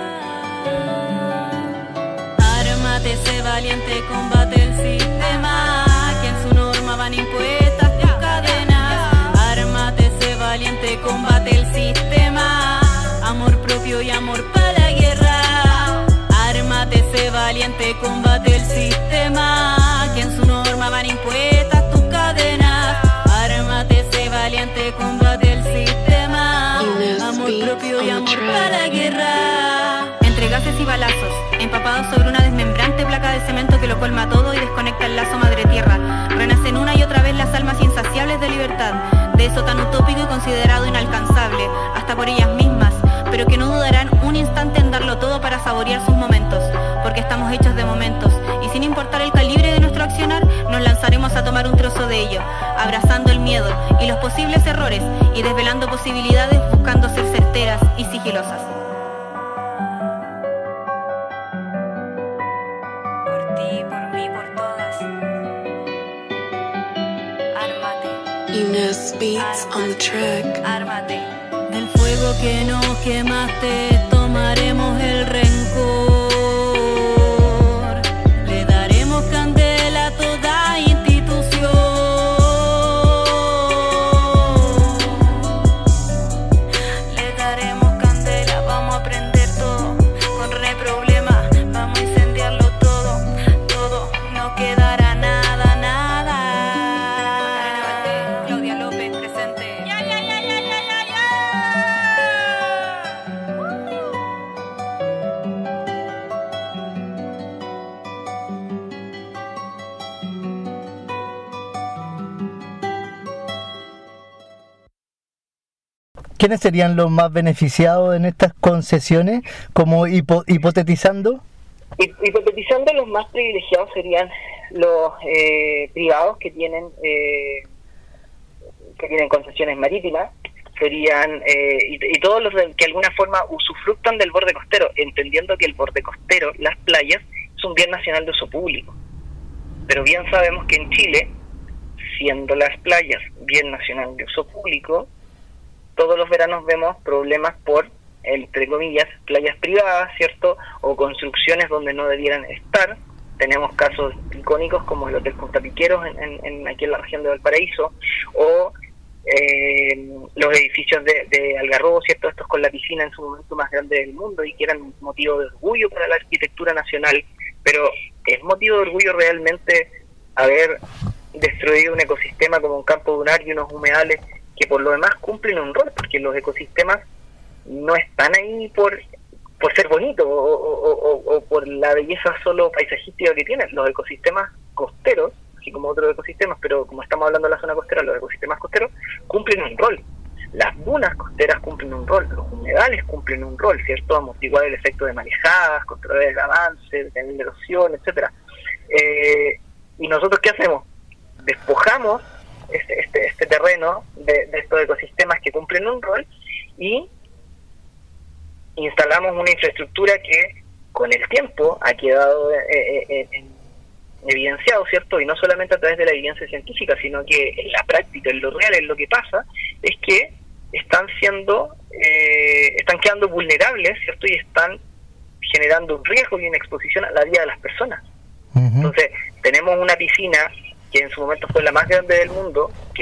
Ármate, sé valiente, combate el sistema, que en su norma van impuestas tus cadenas. Ármate, sé valiente, combate el sistema, amor propio y amor para la guerra. Ármate, sé valiente, combate el sistema, que en su norma van impuestas tus cadenas. Ármate, sé valiente, combate el sistema, amor propio y amor para la guerra. Entre gases y balazos, empapados sobre una desmembrante placa de cemento que lo colma todo y desconecta el lazo madre tierra, renacen una y otra vez las almas insaciables de libertad, de eso tan utópico y considerado inalcanzable, hasta por ellas mismas, pero que no dudarán un instante en darlo todo para saborear sus momentos, porque estamos hechos de momentos, y sin importar el calibre de nuestro accionar, nos lanzaremos a tomar un trozo de ello, abrazando el miedo y los posibles errores, y desvelando posibilidades buscando ser certeras y sigilosas. Por ti, por mí, por todas. Ármate. Inés Beats on the track. Ármate. Del fuego que nos quemaste tomaremos el rencor. Le daremos candela a toda institución. Le daremos candela, vamos a prender todo. Con re problema, vamos a incendiarlo todo. Todo, no quedará nada, nada. Claudia López presente. ¿Quiénes serían los más beneficiados en estas concesiones? Como hipotetizando. Hipotetizando, los más privilegiados serían los privados que tienen concesiones marítimas, serían y todos los que de alguna forma usufructan del borde costero, entendiendo que el borde costero, las playas, es un bien nacional de uso público. Pero bien sabemos que en Chile, siendo las playas bien nacional de uso público, todos los veranos vemos problemas por, entre comillas, playas privadas, ¿cierto? O construcciones donde no debieran estar. Tenemos casos icónicos como el Hotel Punta Piqueros aquí en la región de Valparaíso, o los edificios de Algarrobo, ¿cierto? Estos con la piscina en su momento más grande del mundo y que eran motivo de orgullo para la arquitectura nacional. Pero ¿es motivo de orgullo realmente haber destruido un ecosistema como un campo dunar y unos humedales que por lo demás cumplen un rol? Porque los ecosistemas no están ahí por ser bonitos o por la belleza solo paisajística que tienen. Los ecosistemas costeros, así como otros ecosistemas, pero como estamos hablando de la zona costera, los ecosistemas costeros cumplen un rol. Las dunas costeras cumplen un rol, los humedales cumplen un rol, ¿cierto? Amortiguar el efecto de marejadas, controlar el avance, detener la erosión, etcétera. ¿Y nosotros qué hacemos? Despojamos este terreno de estos ecosistemas que cumplen un rol y instalamos una infraestructura que con el tiempo ha quedado evidenciado, ¿cierto? Y no solamente a través de la evidencia científica, sino que en la práctica, en lo real, en lo que pasa, es que están quedando vulnerables, ¿cierto? Y están generando un riesgo y una exposición a la vida de las personas. Entonces, tenemos una piscina que en su momento fue la más grande del mundo, que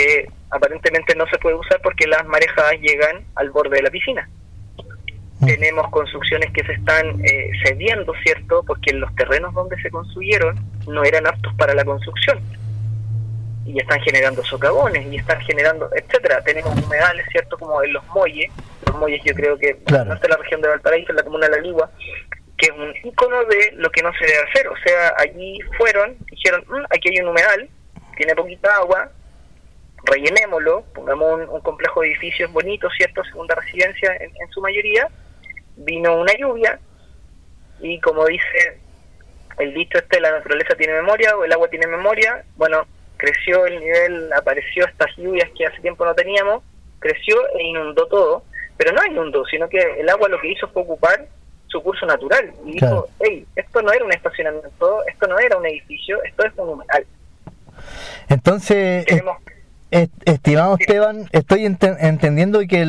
aparentemente no se puede usar porque las marejadas llegan al borde de la piscina. Tenemos construcciones que se están cediendo, ¿cierto? Porque los terrenos donde se construyeron no eran aptos para la construcción. Y están generando socavones, y están generando, etcétera. Tenemos humedales, ¿cierto? Como en Los Molles. Los Molles, yo creo que no es de la región de Valparaíso, en la comuna de La Ligua, que es un ícono de lo que no se debe hacer. O sea, allí fueron, dijeron, aquí hay un humedal, tiene poquita agua, rellenémoslo, pongamos un complejo de edificios bonitos, ¿cierto? Segunda residencia en su mayoría. Vino una lluvia y, como dice el dicho la naturaleza tiene memoria o el agua tiene memoria. Bueno, creció el nivel, apareció estas lluvias que hace tiempo no teníamos, creció e inundó todo, pero no inundó, sino que el agua lo que hizo fue ocupar su curso natural y dijo, hey, esto no era un estacionamiento, esto no era un edificio, esto es un humedal. Entonces, estimado Esteban, estoy entendiendo que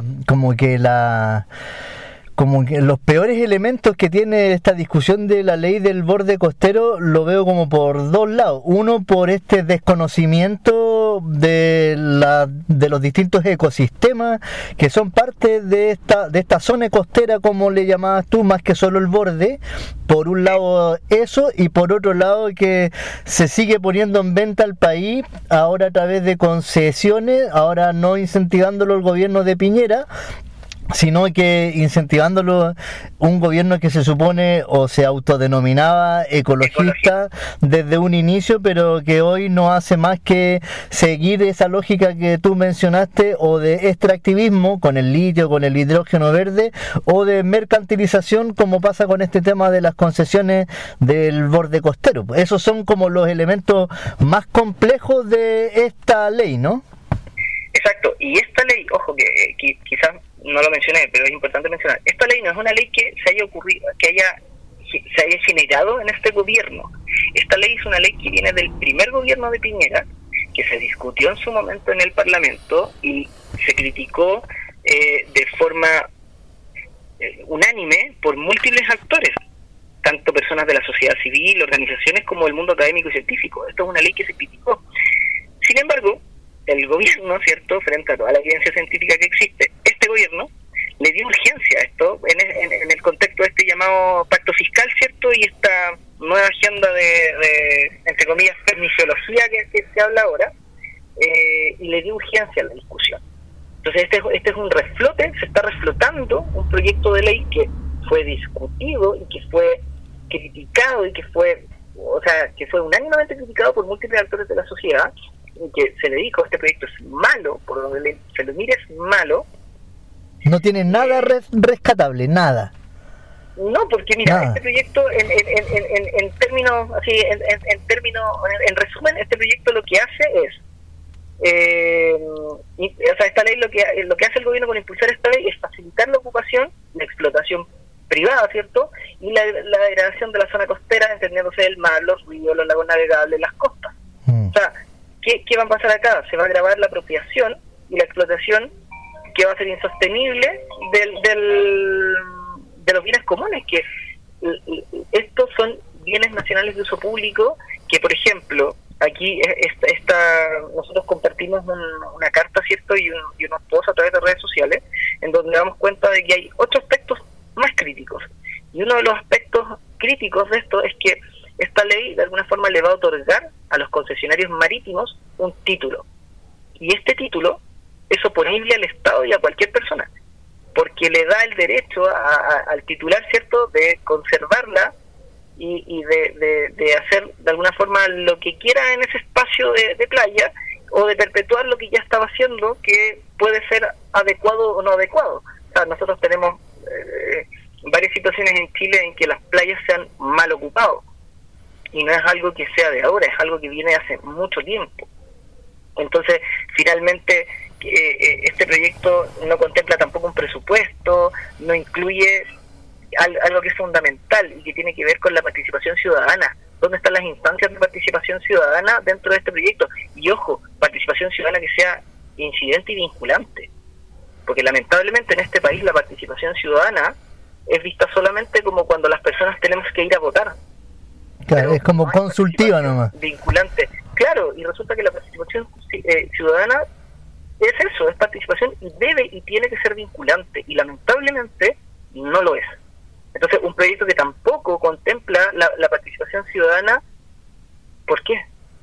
como que los peores elementos que tiene esta discusión de la ley del borde costero lo veo como por dos lados. Uno, por este desconocimiento de los distintos ecosistemas que son parte de esta zona costera, como le llamabas tú, más que solo el borde. Por un lado eso, y por otro lado que se sigue poniendo en venta al país, ahora a través de concesiones, ahora no incentivándolo el gobierno de Piñera, sino que incentivándolo un gobierno que se supone o se autodenominaba ecologista desde un inicio, pero que hoy no hace más que seguir esa lógica que tú mencionaste, o de extractivismo con el litio, con el hidrógeno verde, o de mercantilización, como pasa con este tema de las concesiones del borde costero. Esos son como los elementos más complejos de esta ley, ¿no? Exacto, y esta ley, ojo, que quizás no lo mencioné, pero es importante mencionar, esta ley no es una ley que se haya ocurrido, se haya generado en este gobierno. Esta ley es una ley que viene del primer gobierno de Piñera, que se discutió en su momento en el Parlamento y se criticó de forma unánime por múltiples actores, tanto personas de la sociedad civil, organizaciones, como del mundo académico y científico. Esto es una ley que se criticó. Sin embargo, el gobierno, ¿cierto?, frente a toda la evidencia científica que existe, este gobierno le dio urgencia a esto en el contexto de este llamado pacto fiscal, ¿cierto?, y esta nueva agenda de entre comillas, permisiología que se habla ahora, y le dio urgencia a la discusión. Entonces este es un reflote, se está reflotando un proyecto de ley que fue discutido y que fue criticado y que fue unánimemente criticado por múltiples actores de la sociedad, que se le dijo, este proyecto es malo, por donde se lo mire es malo. No tiene nada rescatable, nada. No, porque mira, este proyecto en términos, así, en resumen, este proyecto lo que hace es, esta ley lo que hace el gobierno con impulsar esta ley es facilitar la ocupación, la explotación privada, ¿cierto?, y la degradación de la zona costera, entendiéndose el mar, los ríos, los lagos navegables, las costas. O sea, ¿qué va a pasar acá? Se va a agravar la apropiación y la explotación, que va a ser insostenible de los bienes comunes, que estos son bienes nacionales de uso público, que por ejemplo, aquí nosotros compartimos una carta, ¿cierto?, y unos posts a través de redes sociales, en donde damos cuenta de que hay 8 aspectos más críticos. Y uno de los aspectos críticos de esto es que esta ley de alguna forma le va a otorgar a los concesionarios marítimos un título. Y este título es oponible al Estado y a cualquier persona, porque le da el derecho al titular, ¿cierto?, de conservarla y de hacer de alguna forma lo que quiera en ese espacio de playa, o de perpetuar lo que ya estaba haciendo, que puede ser adecuado o no adecuado. O sea, nosotros tenemos varias situaciones en Chile en que las playas se han mal ocupado, y no es algo que sea de ahora, es algo que viene hace mucho tiempo. Entonces, finalmente, este proyecto no contempla tampoco un presupuesto, no incluye algo que es fundamental y que tiene que ver con la participación ciudadana. ¿Dónde están las instancias de participación ciudadana dentro de este proyecto? Y ojo, participación ciudadana que sea incidente y vinculante, porque lamentablemente en este país la participación ciudadana es vista solamente como cuando las personas tenemos que ir a votar. Claro, es como consultiva nomás. Vinculante. Claro, y resulta que la participación ciudadana es eso, es participación y debe y tiene que ser vinculante, y lamentablemente no lo es. Entonces, un proyecto que tampoco contempla la participación ciudadana, ¿por qué?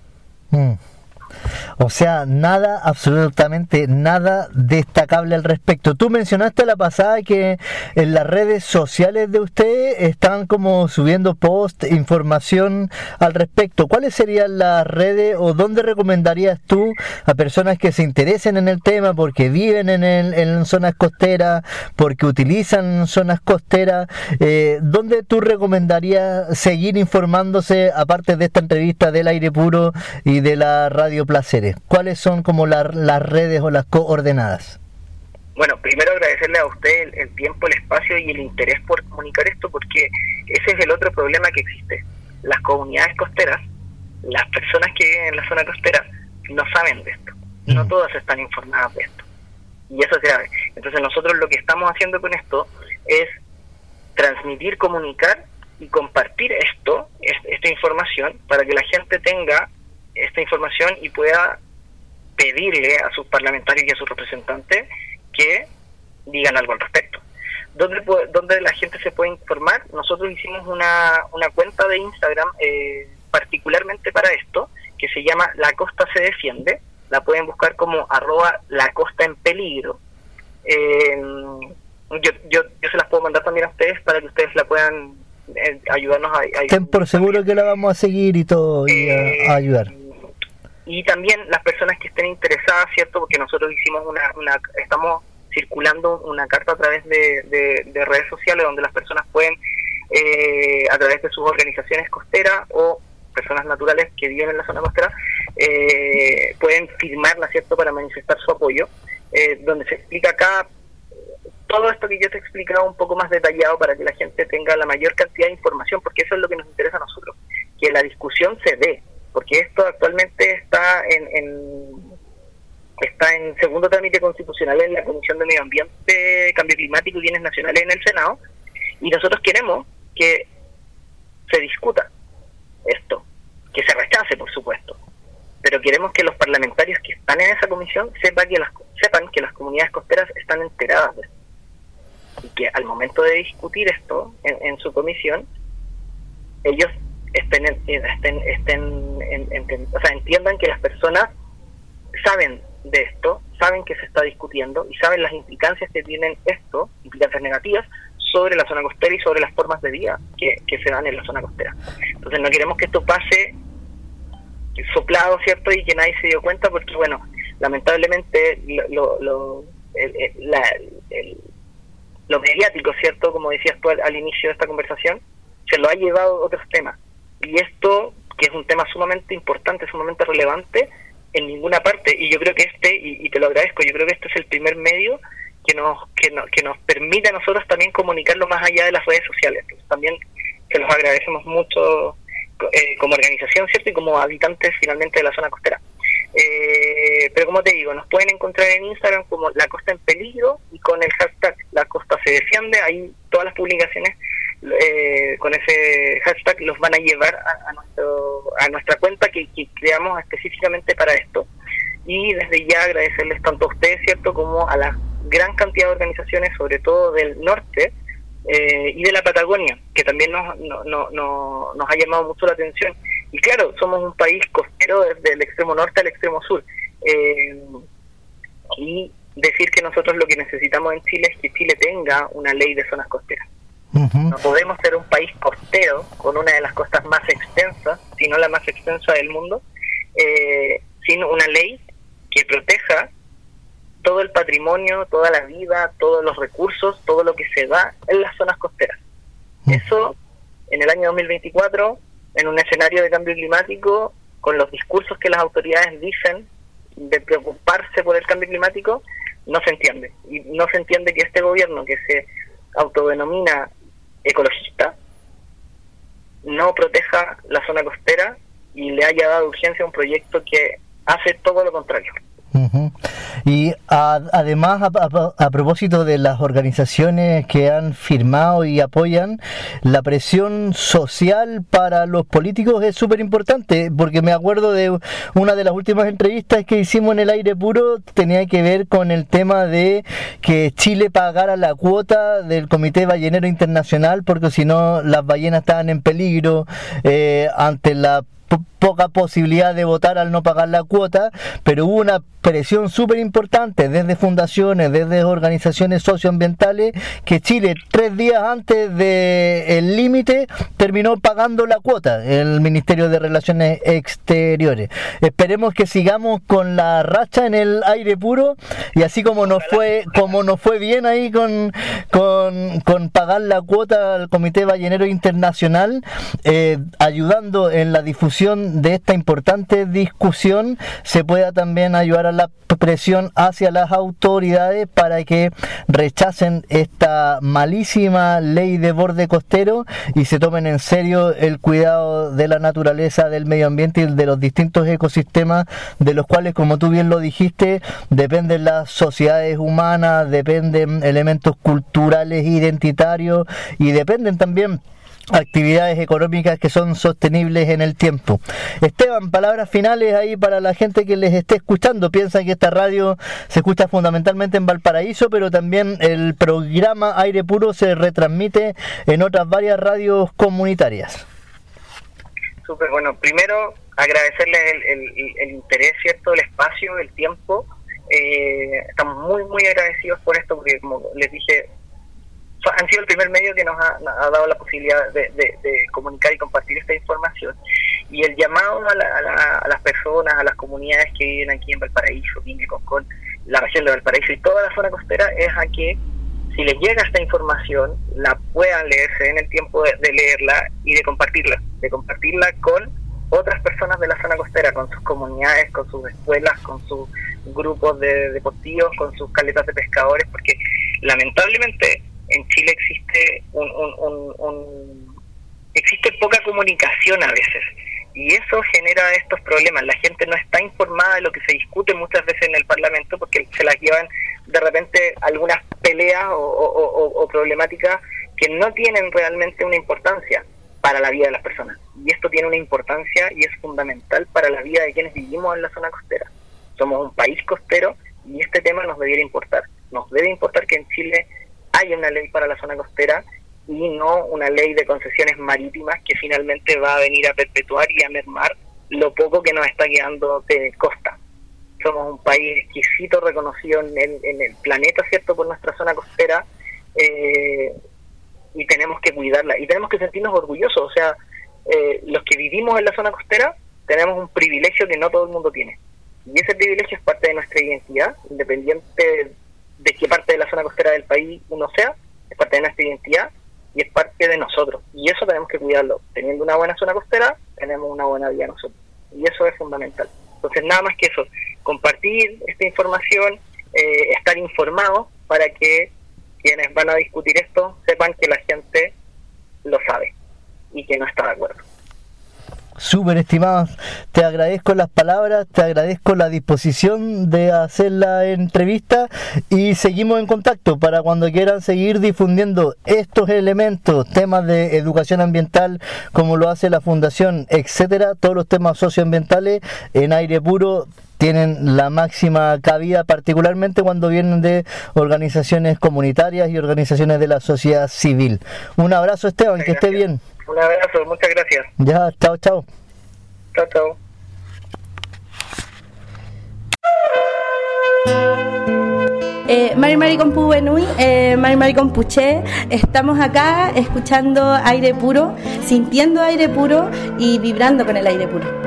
O sea, nada, absolutamente nada destacable al respecto. Tú mencionaste la pasada que en las redes sociales de ustedes están como subiendo post, información al respecto. ¿Cuáles serían las redes o dónde recomendarías tú a personas que se interesen en el tema porque viven en zonas costeras, porque utilizan zonas costeras? ¿Dónde tú recomendarías seguir informándose aparte de esta entrevista del Aire Puro y de la Radio Placeres? ¿Cuáles son como las redes o las coordenadas? Bueno, primero agradecerle a usted el tiempo, el espacio y el interés por comunicar esto, porque ese es el otro problema que existe. Las comunidades costeras, las personas que viven en la zona costera, no saben de esto. No todas están informadas de esto. Y eso es grave. Entonces nosotros lo que estamos haciendo con esto es transmitir, comunicar y compartir esta información para que la gente tenga esta información y pueda pedirle a sus parlamentarios y a sus representantes que digan algo al respecto. ¿Dónde la gente se puede informar? Nosotros hicimos una cuenta de Instagram particularmente para esto, que se llama La Costa se Defiende. La pueden buscar como @lacostaenpeligro. Yo se las puedo mandar también a ustedes para que ustedes la puedan ayudarnos a ten por seguro que la vamos a seguir y todo, y a ayudar. Y también las personas que estén interesadas, ¿cierto? Porque nosotros hicimos estamos circulando una carta a través de redes sociales donde las personas pueden, a través de sus organizaciones costeras o personas naturales que viven en la zona costera, pueden firmarla, ¿cierto? Para manifestar su apoyo, donde se explica acá todo esto que yo te he explicado un poco más detallado para que la gente tenga la mayor cantidad de información, porque eso es lo que nos interesa a nosotros, que la discusión se dé, porque esto actualmente está en segundo trámite constitucional en la Comisión de Medio Ambiente, Cambio Climático y Bienes Nacionales en el Senado, y nosotros queremos que se discuta esto, que se rechace, por supuesto, pero queremos que los parlamentarios que están en esa comisión sepan que las comunidades costeras están enteradas de esto, y que al momento de discutir esto en su comisión, ellos entiendan que las personas saben de esto, saben que se está discutiendo y saben las implicancias que tienen esto, implicancias negativas, sobre la zona costera y sobre las formas de vida que se dan en la zona costera. Entonces no queremos que esto pase soplado, ¿cierto? Y que nadie se dio cuenta, porque bueno, lamentablemente lo mediático, ¿cierto? Como decías tú al inicio de esta conversación, se lo ha llevado a otros temas. Y esto, que es un tema sumamente importante, sumamente relevante, en ninguna parte, y yo creo que y te lo agradezco, yo creo que este es el primer medio que nos permite a nosotros también comunicarlo más allá de las redes sociales. Entonces, también se los agradecemos mucho como organización, ¿cierto? Y como habitantes finalmente de la zona costera. Pero como te digo, nos pueden encontrar en Instagram como La Costa en Peligro y con el hashtag La Costa se Defiende. Ahí todas las publicaciones con ese hashtag los van a llevar a nuestra cuenta que creamos específicamente para esto. Y desde ya agradecerles tanto a ustedes, ¿cierto?, como a la gran cantidad de organizaciones, sobre todo del norte y de la Patagonia, que también nos ha llamado mucho la atención. Y claro, somos un país costero desde el extremo norte al extremo sur. Y decir que nosotros lo que necesitamos en Chile es que Chile tenga una ley de zonas costeras. No podemos ser un país costero con una de las costas más extensas, si no la más extensa del mundo, sin una ley que proteja todo el patrimonio, toda la vida, todos los recursos, todo lo que se da en las zonas costeras. Eso, en el año 2024, en un escenario de cambio climático, con los discursos que las autoridades dicen de preocuparse por el cambio climático, no se entiende. Y no se entiende que este gobierno, que se autodenomina ecologista, no proteja la zona costera y le haya dado urgencia a un proyecto que hace todo lo contrario. Y además, a propósito de las organizaciones que han firmado y apoyan, la presión social para los políticos es súper importante, porque me acuerdo de una de las últimas entrevistas que hicimos en el Aire Puro, tenía que ver con el tema de que Chile pagara la cuota del Comité Ballenero Internacional, porque si no las ballenas estaban en peligro ante la poca posibilidad de votar al no pagar la cuota, pero hubo una presión súper importante desde fundaciones, desde organizaciones socioambientales, que Chile 3 días antes del límite terminó pagando la cuota, el Ministerio de Relaciones Exteriores. Esperemos que sigamos con la racha en el Aire Puro, y así como nos fue bien ahí con pagar la cuota al Comité Ballenero Internacional, ayudando en la difusión de esta importante discusión, se pueda también ayudar a la presión hacia las autoridades para que rechacen esta malísima ley de borde costero y se tomen en serio el cuidado de la naturaleza, del medio ambiente y de los distintos ecosistemas de los cuales, como tú bien lo dijiste, dependen las sociedades humanas, dependen elementos culturales identitarios y dependen también actividades económicas que son sostenibles en el tiempo. Esteban, palabras finales ahí para la gente que les esté escuchando. Piensa que esta radio se escucha fundamentalmente en Valparaíso, pero también el programa Aire Puro se retransmite en otras varias radios comunitarias. Súper, bueno, primero agradecerles el interés, ¿cierto?, el espacio, el tiempo. Estamos muy agradecidos por esto, porque como les dije, han sido el primer medio que nos ha dado la posibilidad de comunicar y compartir esta información. Y el llamado a las personas, a las comunidades que viven aquí en Valparaíso, Viña, Concón, la región de Valparaíso y toda la zona costera, es a que, si les llega esta información, la puedan leer, se den el tiempo de leerla y de compartirla con otras personas de la zona costera, con sus comunidades, con sus escuelas, con sus grupos de deportivos, con sus caletas de pescadores, porque lamentablemente en Chile existe poca comunicación a veces, y eso genera estos problemas. La gente no está informada de lo que se discute muchas veces en el Parlamento, porque se las llevan de repente algunas peleas o problemáticas que no tienen realmente una importancia para la vida de las personas, y esto tiene una importancia y es fundamental para la vida de quienes vivimos en la zona costera. Somos un país costero y este tema nos debiera importar. Nos debe importar que en Chile hay una ley para la zona costera y no una ley de concesiones marítimas que finalmente va a venir a perpetuar y a mermar lo poco que nos está quedando de costa. Somos un país exquisito, reconocido en el planeta, ¿cierto?, por nuestra zona costera, y tenemos que cuidarla y tenemos que sentirnos orgullosos. O sea, los que vivimos en la zona costera tenemos un privilegio que no todo el mundo tiene, y ese privilegio es parte de nuestra identidad, independiente de qué parte de la zona costera del país uno sea, es parte de nuestra identidad y es parte de nosotros, y eso tenemos que cuidarlo. Teniendo una buena zona costera, tenemos una buena vida nosotros, y eso es fundamental. Entonces, nada más que eso, compartir esta información, estar informados para que quienes van a discutir esto sepan que la gente lo sabe y que no está de acuerdo. Súper, estimados, te agradezco las palabras, te agradezco la disposición de hacer la entrevista, y seguimos en contacto para cuando quieran seguir difundiendo estos elementos, temas de educación ambiental como lo hace la Fundación, etcétera. Todos los temas socioambientales en Aire Puro tienen la máxima cabida, particularmente cuando vienen de organizaciones comunitarias y organizaciones de la sociedad civil. Un abrazo, Esteban, que esté bien. Un abrazo, muchas gracias. Ya, chao. Chao. Mari Compu Benui, Mari Compuche, estamos acá escuchando Aire Puro, sintiendo aire puro y vibrando con el aire puro.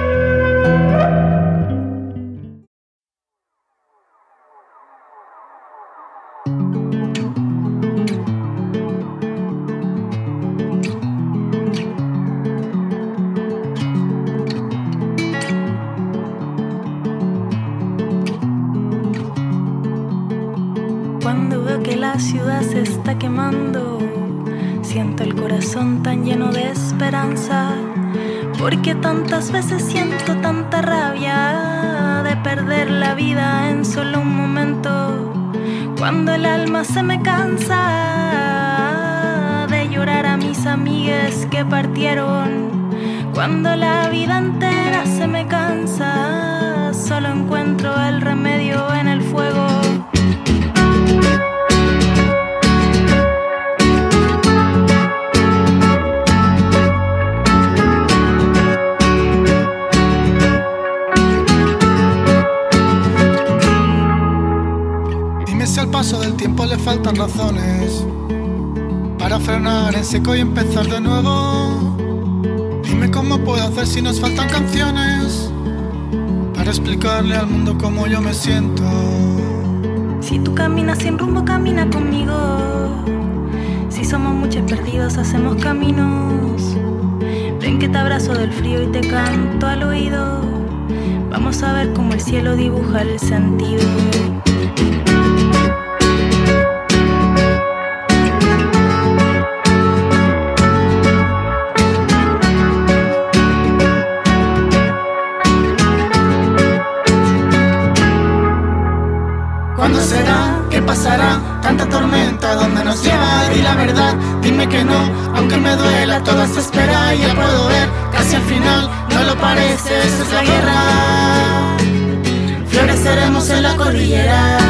Cuando veo que la ciudad se está quemando, siento el corazón tan lleno de esperanza. Porque tantas veces siento tanta rabia de perder la vida en solo un momento. Cuando el alma se me cansa de llorar a mis amigues que partieron. Cuando la vida entera se me cansa, solo encuentro el remedio en el fuego. Si al paso del tiempo le faltan razones para frenar en seco y empezar de nuevo. Dime cómo puedo hacer si nos faltan canciones para explicarle al mundo cómo yo me siento. Si tú caminas sin rumbo, camina conmigo. Si somos muchos perdidos, hacemos caminos. Ven que te abrazo del frío y te canto al oído. Vamos a ver cómo el cielo dibuja el sentido. ¿Cuándo será? ¿Qué pasará? Tanta tormenta, ¿dónde nos lleva? Di la verdad, dime que no, aunque me duela toda esta espera. Ya puedo ver, casi al final, no lo parece, eso es la guerra. Floreceremos en la cordillera.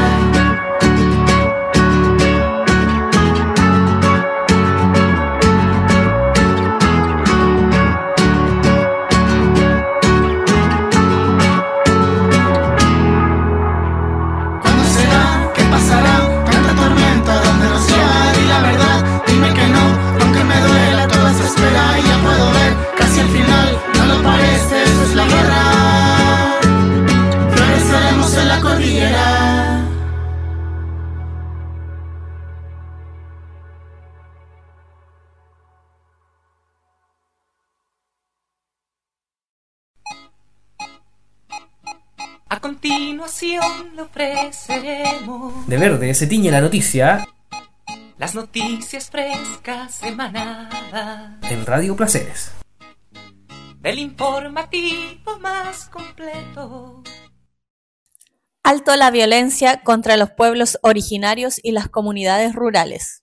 A continuación le ofreceremos De verde se tiñe la noticia las noticias frescas semanadas en Radio Placeres. El informativo más completo. Alto la violencia contra los pueblos originarios y las comunidades rurales.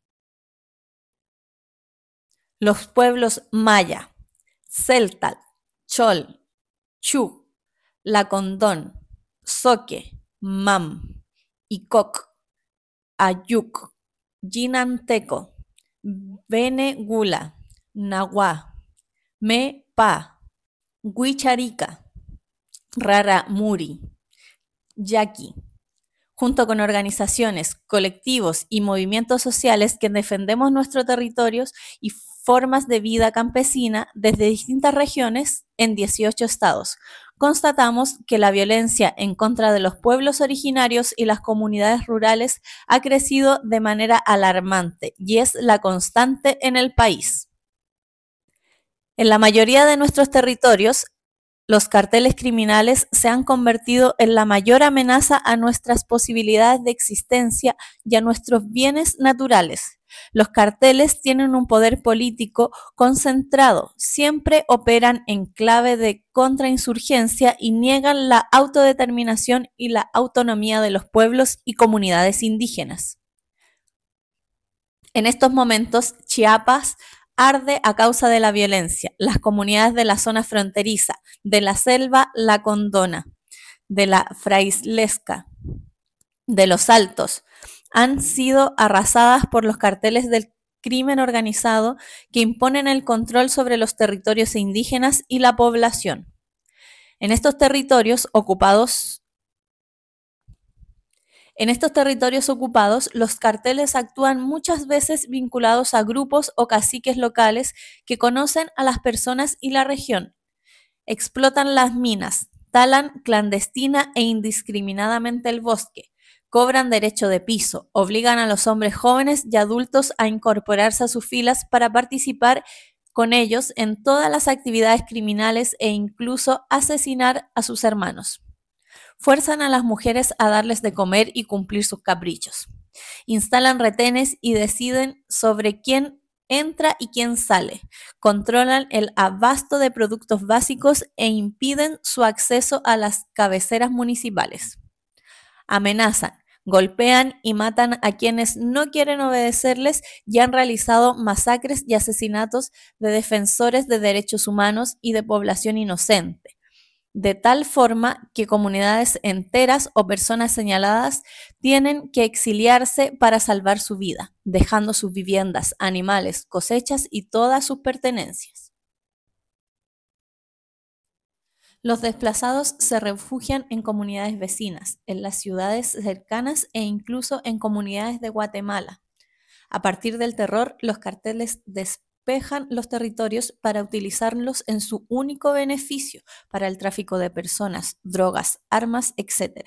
Los pueblos maya, celtal, chol, chu, lacondón, soque, mam, icoc, ayuc, yinanteco, bene gula, nahuá, me pa, huicharica, raramuri, yaqui, junto con organizaciones, colectivos y movimientos sociales que defendemos nuestros territorios y formas de vida campesina desde distintas regiones en 18 estados. Constatamos que la violencia en contra de los pueblos originarios y las comunidades rurales ha crecido de manera alarmante y es la constante en el país. En la mayoría de nuestros territorios, los carteles criminales se han convertido en la mayor amenaza a nuestras posibilidades de existencia y a nuestros bienes naturales. Los carteles tienen un poder político concentrado, siempre operan en clave de contrainsurgencia y niegan la autodeterminación y la autonomía de los pueblos y comunidades indígenas. En estos momentos, Chiapas arde a causa de la violencia. Las comunidades de la zona fronteriza, de la selva lacondona, de la fraislesca, de los Altos, han sido arrasadas por los carteles del crimen organizado que imponen el control sobre los territorios indígenas y la población. En estos territorios ocupados, los carteles actúan muchas veces vinculados a grupos o caciques locales que conocen a las personas y la región. Explotan las minas, talan clandestina e indiscriminadamente el bosque, cobran derecho de piso, obligan a los hombres jóvenes y adultos a incorporarse a sus filas para participar con ellos en todas las actividades criminales e incluso asesinar a sus hermanos. Fuerzan a las mujeres a darles de comer y cumplir sus caprichos. Instalan retenes y deciden sobre quién entra y quién sale, controlan el abasto de productos básicos e impiden su acceso a las cabeceras municipales. Amenazan, golpean y matan a quienes no quieren obedecerles y han realizado masacres y asesinatos de defensores de derechos humanos y de población inocente, de tal forma que comunidades enteras o personas señaladas tienen que exiliarse para salvar su vida, dejando sus viviendas, animales, cosechas y todas sus pertenencias. Los desplazados se refugian en comunidades vecinas, en las ciudades cercanas e incluso en comunidades de Guatemala. A partir del terror, los carteles despejan los territorios para utilizarlos en su único beneficio, para el tráfico de personas, drogas, armas, etc.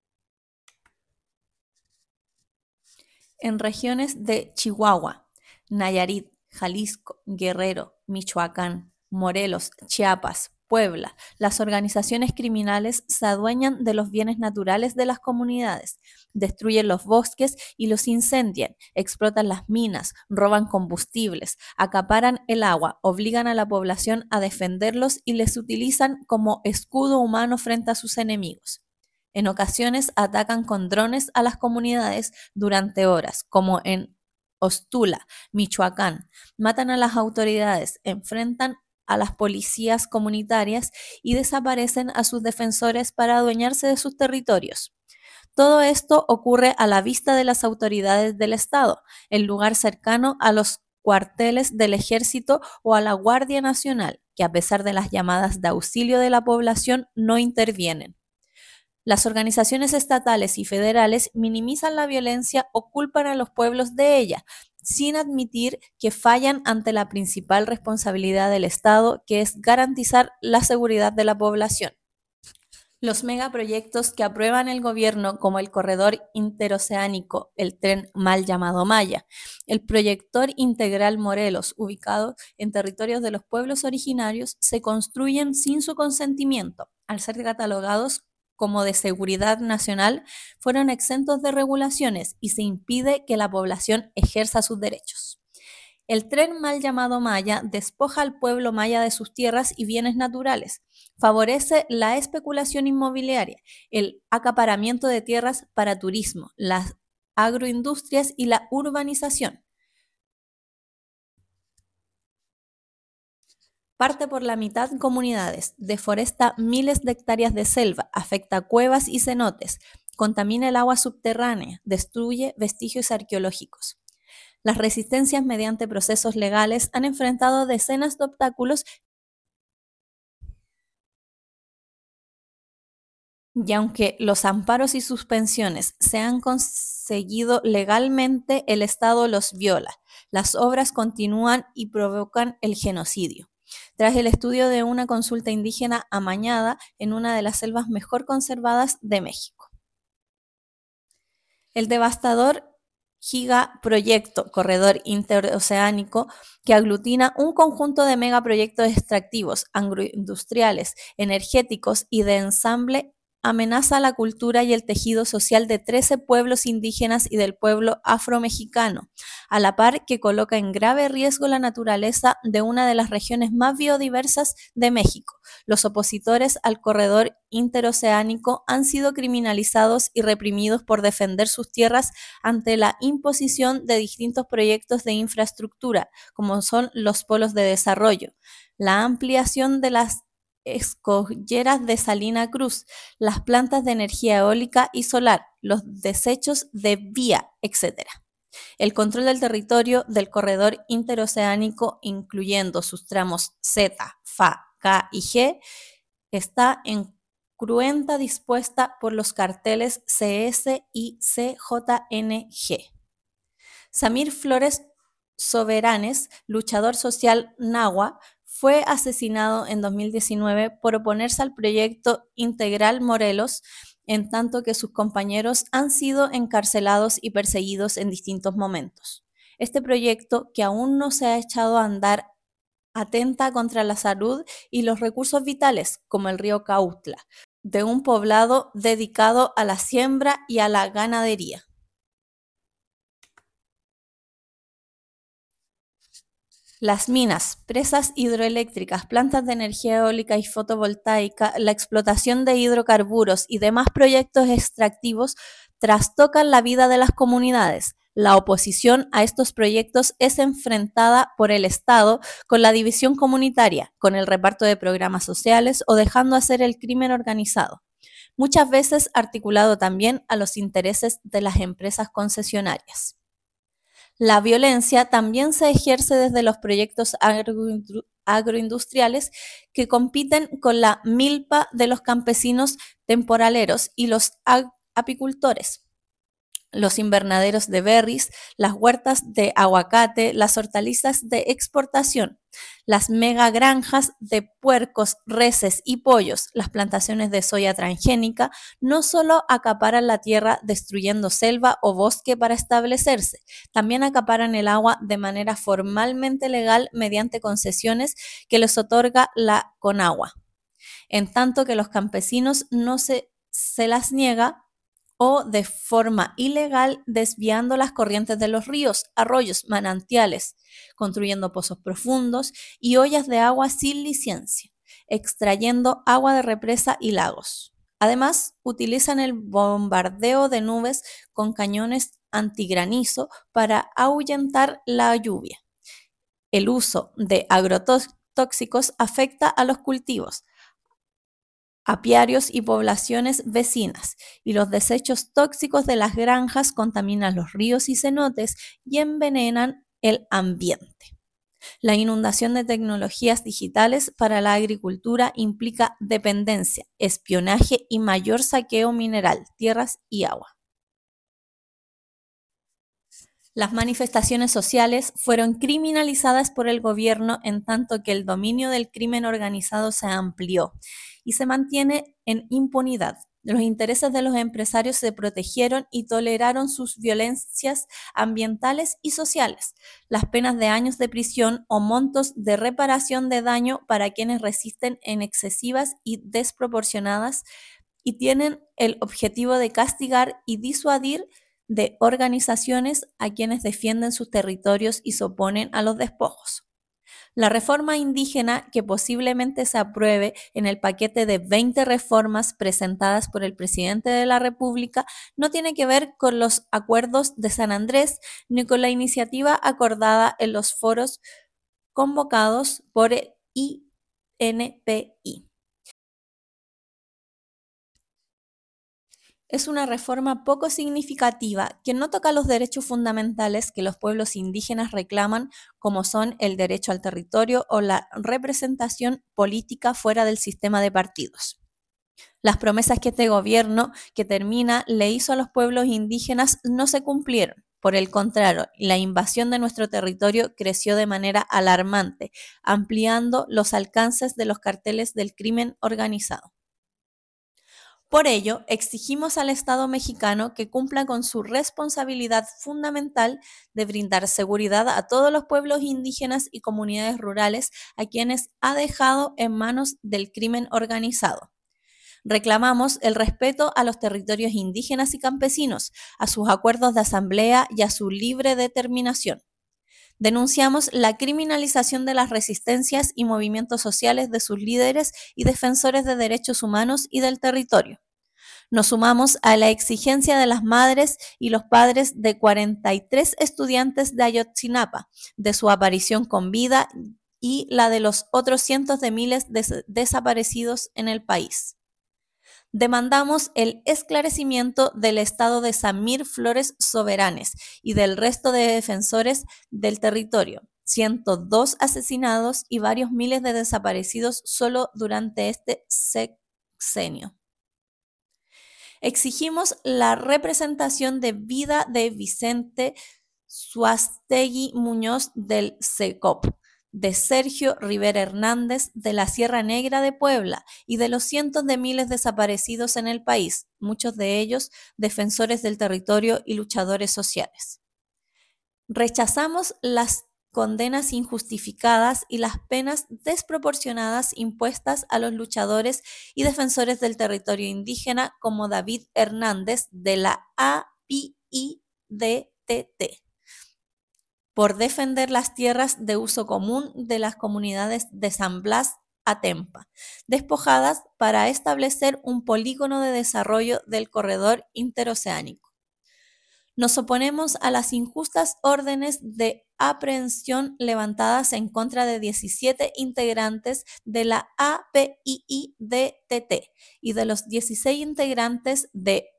En regiones de Chihuahua, Nayarit, Jalisco, Guerrero, Michoacán, Morelos, Chiapas, Puebla, las organizaciones criminales se adueñan de los bienes naturales de las comunidades, destruyen los bosques y los incendian, explotan las minas, roban combustibles, acaparan el agua, obligan a la población a defenderlos y les utilizan como escudo humano frente a sus enemigos. En ocasiones atacan con drones a las comunidades durante horas, como en Ostula, Michoacán. Matan a las autoridades, enfrentan a las policías comunitarias y desaparecen a sus defensores para adueñarse de sus territorios. Todo esto ocurre a la vista de las autoridades del Estado, en lugar cercano a los cuarteles del Ejército o a la Guardia Nacional, que a pesar de las llamadas de auxilio de la población no intervienen. Las organizaciones estatales y federales minimizan la violencia o culpan a los pueblos de ella, sin admitir que fallan ante la principal responsabilidad del Estado, que es garantizar la seguridad de la población. Los megaproyectos que aprueban el gobierno, como el corredor interoceánico, el tren mal llamado Maya, el proyector integral Morelos, ubicado en territorios de los pueblos originarios, se construyen sin su consentimiento, al ser catalogados como de seguridad nacional, fueron exentos de regulaciones y se impide que la población ejerza sus derechos. El tren mal llamado Maya despoja al pueblo maya de sus tierras y bienes naturales, favorece la especulación inmobiliaria, el acaparamiento de tierras para turismo, las agroindustrias y la urbanización. Parte por la mitad comunidades, deforesta miles de hectáreas de selva, afecta cuevas y cenotes, contamina el agua subterránea, destruye vestigios arqueológicos. Las resistencias mediante procesos legales han enfrentado decenas de obstáculos y aunque los amparos y suspensiones se han conseguido legalmente, el Estado los viola. Las obras continúan y provocan el genocidio. Tras el estudio de una consulta indígena amañada en una de las mejor conservadas de México. El devastador gigaproyecto Corredor Interoceánico, que aglutina un conjunto de megaproyectos extractivos, agroindustriales, energéticos y de ensamble, amenaza la cultura y el tejido social de 13 pueblos indígenas y del pueblo afromexicano, a la par que coloca en grave riesgo la naturaleza de una de las regiones más biodiversas de México. Los opositores al corredor interoceánico han sido criminalizados y reprimidos por defender sus tierras ante la imposición de distintos proyectos de infraestructura, como son los polos de desarrollo, la ampliación de las escolleras de Salina Cruz, las plantas de energía eólica y solar, los desechos de vía, etc. El control del territorio del corredor interoceánico, incluyendo sus tramos Z, FA, K y G, está en cruenta dispuesta por los carteles CS y CJNG. Samir Flores Soberanes, luchador social nahua, fue asesinado en 2019 por oponerse al proyecto integral Morelos, en tanto que sus compañeros han sido encarcelados y perseguidos en distintos momentos. Este proyecto, que aún no se ha echado a andar, atenta contra la salud y los recursos vitales, como el río Cautla, de un poblado dedicado a la siembra y a la ganadería. Las minas, presas hidroeléctricas, plantas de energía eólica y fotovoltaica, la explotación de hidrocarburos y demás proyectos extractivos trastocan la vida de las comunidades. La oposición a estos proyectos es enfrentada por el Estado con la división comunitaria, con el reparto de programas sociales o dejando hacer el crimen organizado, muchas veces articulado también a los intereses de las empresas concesionarias. La violencia también se ejerce desde los proyectos agroindustriales que compiten con la milpa de los campesinos temporaleros y los apicultores. Los invernaderos de berries, las huertas de aguacate, las hortalizas de exportación, las megagranjas de puercos, reses y pollos, las plantaciones de soya transgénica, no solo acaparan la tierra destruyendo selva o bosque para establecerse, también acaparan el agua de manera formalmente legal mediante concesiones que les otorga la Conagua, en tanto que los campesinos no se las niega o de forma ilegal desviando las corrientes de los ríos, arroyos, manantiales, construyendo pozos profundos y ollas de agua sin licencia, extrayendo agua de represa y lagos. Además, utilizan el bombardeo de nubes con cañones antigranizo para ahuyentar la lluvia. El uso de agrotóxicos afecta a los cultivos, apiarios y poblaciones vecinas, y los desechos tóxicos de las granjas contaminan los ríos y cenotes y envenenan el ambiente. La inundación de tecnologías digitales para la agricultura implica dependencia, espionaje y mayor saqueo mineral, tierras y agua. Las manifestaciones sociales fueron criminalizadas por el gobierno en tanto que el dominio del crimen organizado se amplió y se mantiene en impunidad. Los intereses de los empresarios se protegieron y toleraron sus violencias ambientales y sociales. Las penas de años de prisión o montos de reparación de daño para quienes resisten en excesivas y desproporcionadas y tienen el objetivo de castigar y disuadir de organizaciones a quienes defienden sus territorios y se oponen a los despojos. La reforma indígena que posiblemente se apruebe en el paquete de 20 reformas presentadas por el presidente de la República no tiene que ver con los acuerdos de San Andrés ni con la iniciativa acordada en los foros convocados por el INPI. Es una reforma poco significativa que no toca los derechos fundamentales que los pueblos indígenas reclaman, como son el derecho al territorio o la representación política fuera del sistema de partidos. Las promesas que este gobierno que termina le hizo a los pueblos indígenas no se cumplieron. Por el contrario, la invasión de nuestro territorio creció de manera alarmante, ampliando los alcances de los carteles del crimen organizado. Por ello, exigimos al Estado mexicano que cumpla con su responsabilidad fundamental de brindar seguridad a todos los pueblos indígenas y comunidades rurales a quienes ha dejado en manos del crimen organizado. Reclamamos el respeto a los territorios indígenas y campesinos, a sus acuerdos de asamblea y a su libre determinación. Denunciamos la criminalización de las resistencias y movimientos sociales de sus líderes y defensores de derechos humanos y del territorio. Nos sumamos a la exigencia de las madres y los padres de 43 estudiantes de Ayotzinapa, de su aparición con vida y la de los otros cientos de miles de desaparecidos en el país. Demandamos el esclarecimiento del estado de Samir Flores Soberanes y del resto de defensores del territorio, 102 asesinados y varios miles de desaparecidos solo durante este sexenio. Exigimos la representación de vida de Vicente Suastegui Muñoz del SECOP, de Sergio Rivera Hernández de la Sierra Negra de Puebla y de los cientos de miles desaparecidos en el país, muchos de ellos defensores del territorio y luchadores sociales. Rechazamos las condenas injustificadas y las penas desproporcionadas impuestas a los luchadores y defensores del territorio indígena como David Hernández de la APIDTT. por defender las tierras de uso común de las comunidades de San Blas a Tempa, despojadas para establecer un polígono de desarrollo del corredor interoceánico. Nos oponemos a las injustas órdenes de aprehensión levantadas en contra de 17 integrantes de la APIIDTT y de los 16 integrantes de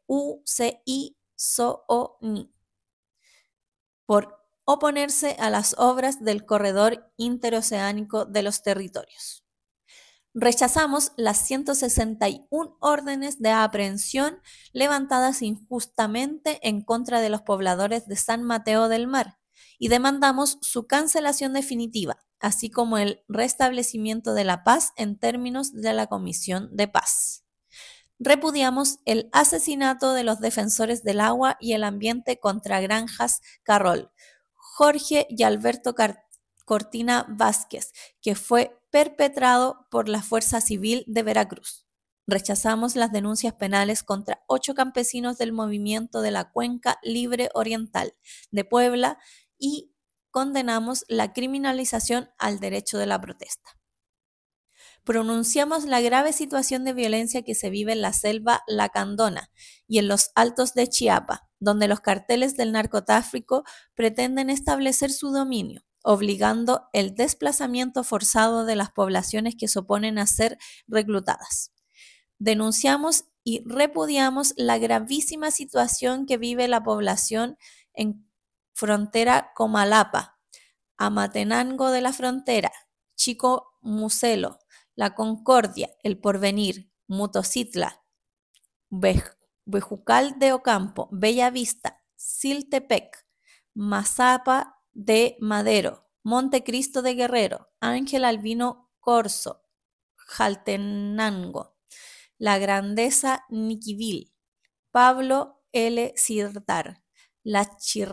UCI-SOONI por oponerse a las obras del corredor interoceánico de los territorios. Rechazamos las 161 órdenes de aprehensión levantadas injustamente en contra de los pobladores de San Mateo del Mar y demandamos su cancelación definitiva, así como el restablecimiento de la paz en términos de la Comisión de Paz. Repudiamos el asesinato de los defensores del agua y el ambiente contra Granjas Carroll, Jorge y Alberto Cortina Vázquez, que fue perpetrado por la Fuerza Civil de Veracruz. Rechazamos las denuncias penales contra 8 campesinos del movimiento de la Cuenca Libre Oriental de Puebla y condenamos la criminalización al derecho de la protesta. Pronunciamos la grave situación de violencia que se vive en la selva lacandona y en los altos de Chiapas, donde los carteles del narcotráfico pretenden establecer su dominio, obligando el desplazamiento forzado de las poblaciones que se oponen a ser reclutadas. Denunciamos y repudiamos la gravísima situación que vive la población en frontera Comalapa, Amatenango de la Frontera, Chico Muselo, La Concordia, El Porvenir, Motocitla, Bejucal de Ocampo, Bella Vista, Siltepec, Mazapa de Madero, Montecristo de Guerrero, Ángel Albino Corzo, Jaltenango, La Grandeza Niquivil, Pablo L. Cirdar, Las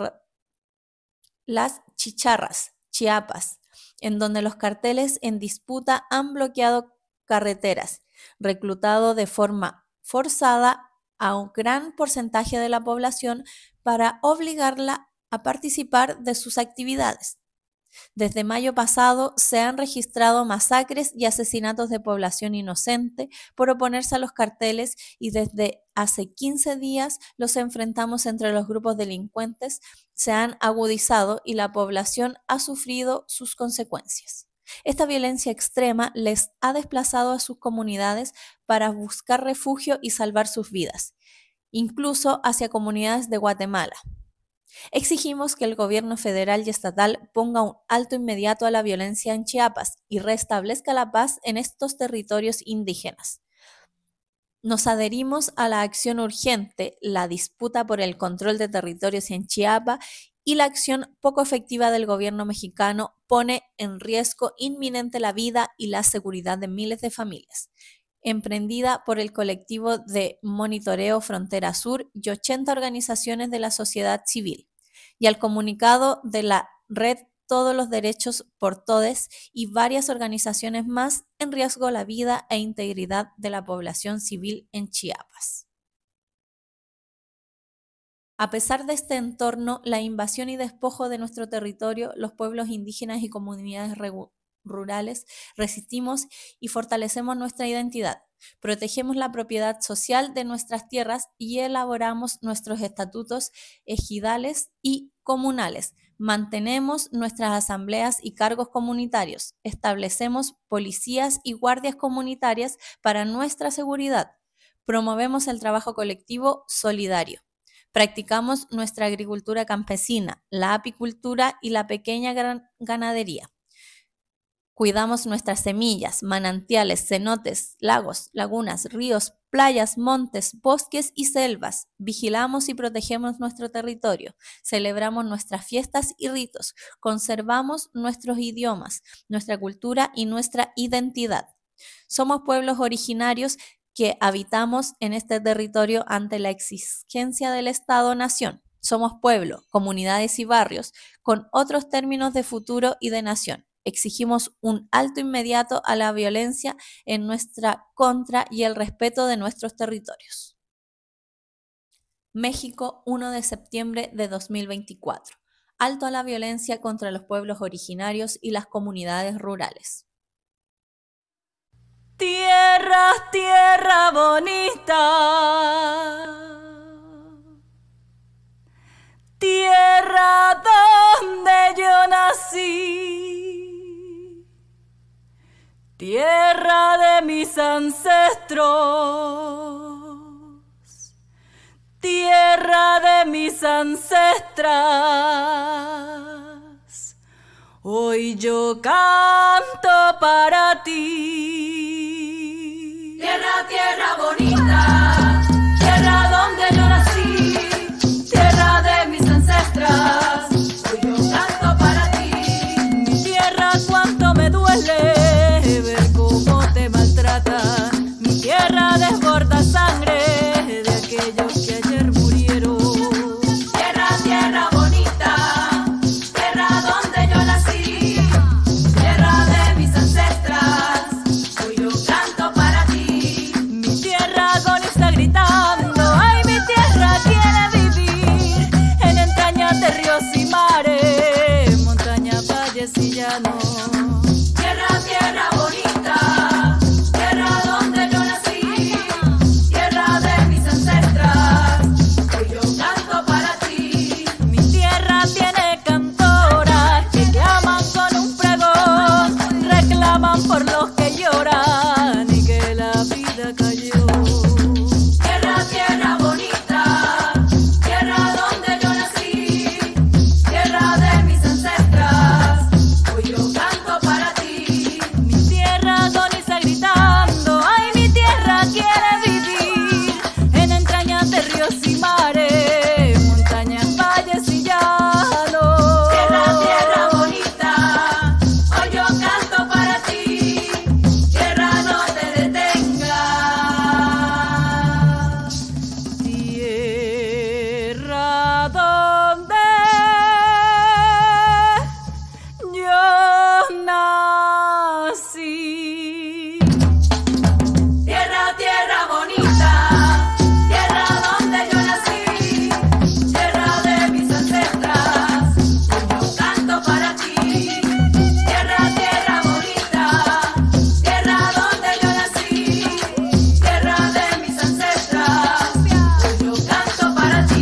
Chicharras, Chiapas, en donde los carteles en disputa han bloqueado carreteras, reclutado de forma forzada a un gran porcentaje de la población para obligarla a participar de sus actividades. Desde mayo pasado se han registrado masacres y asesinatos de población inocente por oponerse a los carteles y desde hace 15 días los enfrentamos entre los grupos delincuentes se han agudizado y la población ha sufrido sus consecuencias. Esta violencia extrema les ha desplazado a sus comunidades para buscar refugio y salvar sus vidas, incluso hacia comunidades de Guatemala. Exigimos que el gobierno federal y estatal ponga un alto inmediato a la violencia en Chiapas y restablezca la paz en estos territorios indígenas. Nos adherimos a la acción urgente, la disputa por el control de territorios en Chiapas y la acción poco efectiva del gobierno mexicano pone en riesgo inminente la vida y la seguridad de miles de familias. Emprendida por el colectivo de Monitoreo Frontera Sur y 80 organizaciones de la sociedad civil, y al comunicado de la Red Todos los Derechos por Todes y varias organizaciones más en riesgo la vida e integridad de la población civil en Chiapas. A pesar de este entorno, la invasión y despojo de nuestro territorio, los pueblos indígenas y comunidades rurales, resistimos y fortalecemos nuestra identidad, protegemos la propiedad social de nuestras tierras y elaboramos nuestros estatutos ejidales y comunales, mantenemos nuestras asambleas y cargos comunitarios, establecemos policías y guardias comunitarias para nuestra seguridad, promovemos el trabajo colectivo solidario. Practicamos nuestra agricultura campesina, la apicultura y la pequeña ganadería. Cuidamos nuestras semillas, manantiales, cenotes, lagos, lagunas, ríos, playas, montes, bosques y selvas. Vigilamos y protegemos nuestro territorio. Celebramos nuestras fiestas y ritos. Conservamos nuestros idiomas, nuestra cultura y nuestra identidad. Somos pueblos originarios que habitamos en este territorio ante la exigencia del Estado-Nación. Somos pueblo, comunidades y barrios con otros términos de futuro y de nación. Exigimos un alto inmediato a la violencia en nuestra contra y el respeto de nuestros territorios. México, 1 de septiembre de 2024. alto a la violencia contra los pueblos originarios y las comunidades rurales. Tierra, tierra bonita, tierra donde yo nací, tierra de mis ancestros, tierra de mis ancestras, hoy yo canto para ti. Tierra, tierra bonita, tierra donde yo nací, tierra de mis ancestras, hoy yo canto para ti. Mi tierra, cuánto me duele ver cómo te maltrata. Mi tierra desborda sangre de aquellos que ayer murieron. Tierra, tierra bonita, tierra donde yo nací, tierra de mis ancestras, hoy yo canto para ti. Mi tierra agoniza gritando, ay, mi tierra quiere vivir en entrañas de ríos y mares, montañas, valles y llanos. Tierra, tierra bonita, tierra donde yo nací, tierra de mis ancestras, hoy yo canto para ti. Mi tierra tiene cantoras que claman con un pregón, reclaman por los que lloran y que la vida cayó. Tierra, tierra bonita, tierra donde yo nací, tierra de mis ancestras, hoy yo canto para ti. Mi tierra agoniza gritando, ay, mi tierra quiere vivir en entrañas de ríos y mares, montañas, valles y llanos. Tierra, tierra bonita, hoy yo canto para ti. Tierra, no te detengas. Tierra donde yo nací. Tierra, tierra bonita, tierra donde yo nací, tierra de mis ancestras, hoy yo canto para ti. Tierra, tierra bonita, tierra donde yo nací, tierra de mis ancestras, hoy yo canto para ti.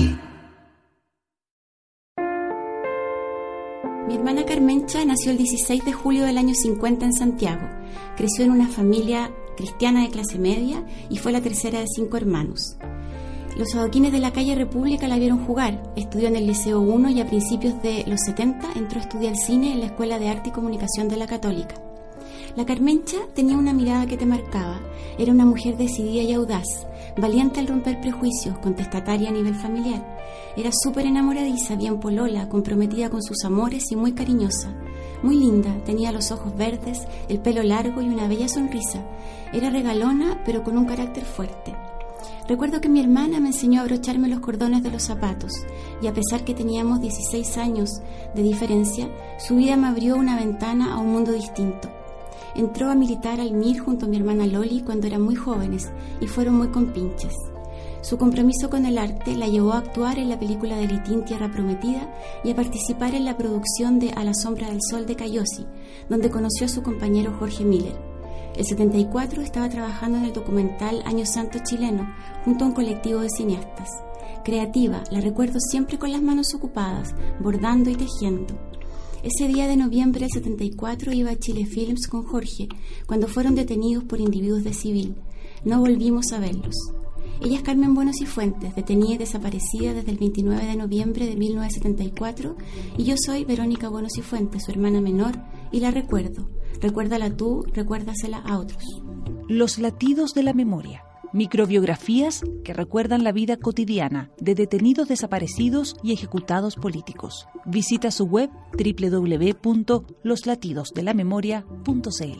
Mi hermana Carmencha nació el 16 de julio del año 50 en Santiago. Creció en una familia cristiana de clase media y fue la tercera de 5 hermanos. Los adoquines de la calle República la vieron jugar. Estudió en el Liceo 1 y a principios de los 70 entró a estudiar cine en la Escuela de Arte y Comunicación de la Católica. La Carmencha tenía una mirada que te marcaba. Era una mujer decidida y audaz, valiente al romper prejuicios, contestataria a nivel familiar. Era súper enamoradiza, bien polola, comprometida con sus amores y muy cariñosa. Muy linda, tenía los ojos verdes, el pelo largo y una bella sonrisa. Era regalona, pero con un carácter fuerte. Recuerdo que mi hermana me enseñó a abrocharme los cordones de los zapatos, y a pesar que teníamos 16 años de diferencia, su vida me abrió una ventana a un mundo distinto. Entró a militar al MIR junto a mi hermana Loli cuando eran muy jóvenes y fueron muy compinches. Su compromiso con el arte la llevó a actuar en la película de Litín Tierra Prometida y a participar en la producción de A la sombra del sol de Cayosi, donde conoció a su compañero Jorge Miller. El 74 estaba trabajando en el documental Año Santo chileno junto a un colectivo de cineastas. Creativa, la recuerdo siempre con las manos ocupadas, bordando y tejiendo. Ese día de noviembre del 74 iba a Chile Films con Jorge, cuando fueron detenidos por individuos de civil. No volvimos a verlos. Ella es Carmen Buenos y Fuentes, detenida y desaparecida desde el 29 de noviembre de 1974, y yo soy Verónica Buenos y Fuentes, su hermana menor, y la recuerdo. Recuérdala tú, recuérdasela a otros. Los latidos de la memoria. Microbiografías que recuerdan la vida cotidiana de detenidos desaparecidos y ejecutados políticos. Visita su web www.loslatidosdelamemoria.cl.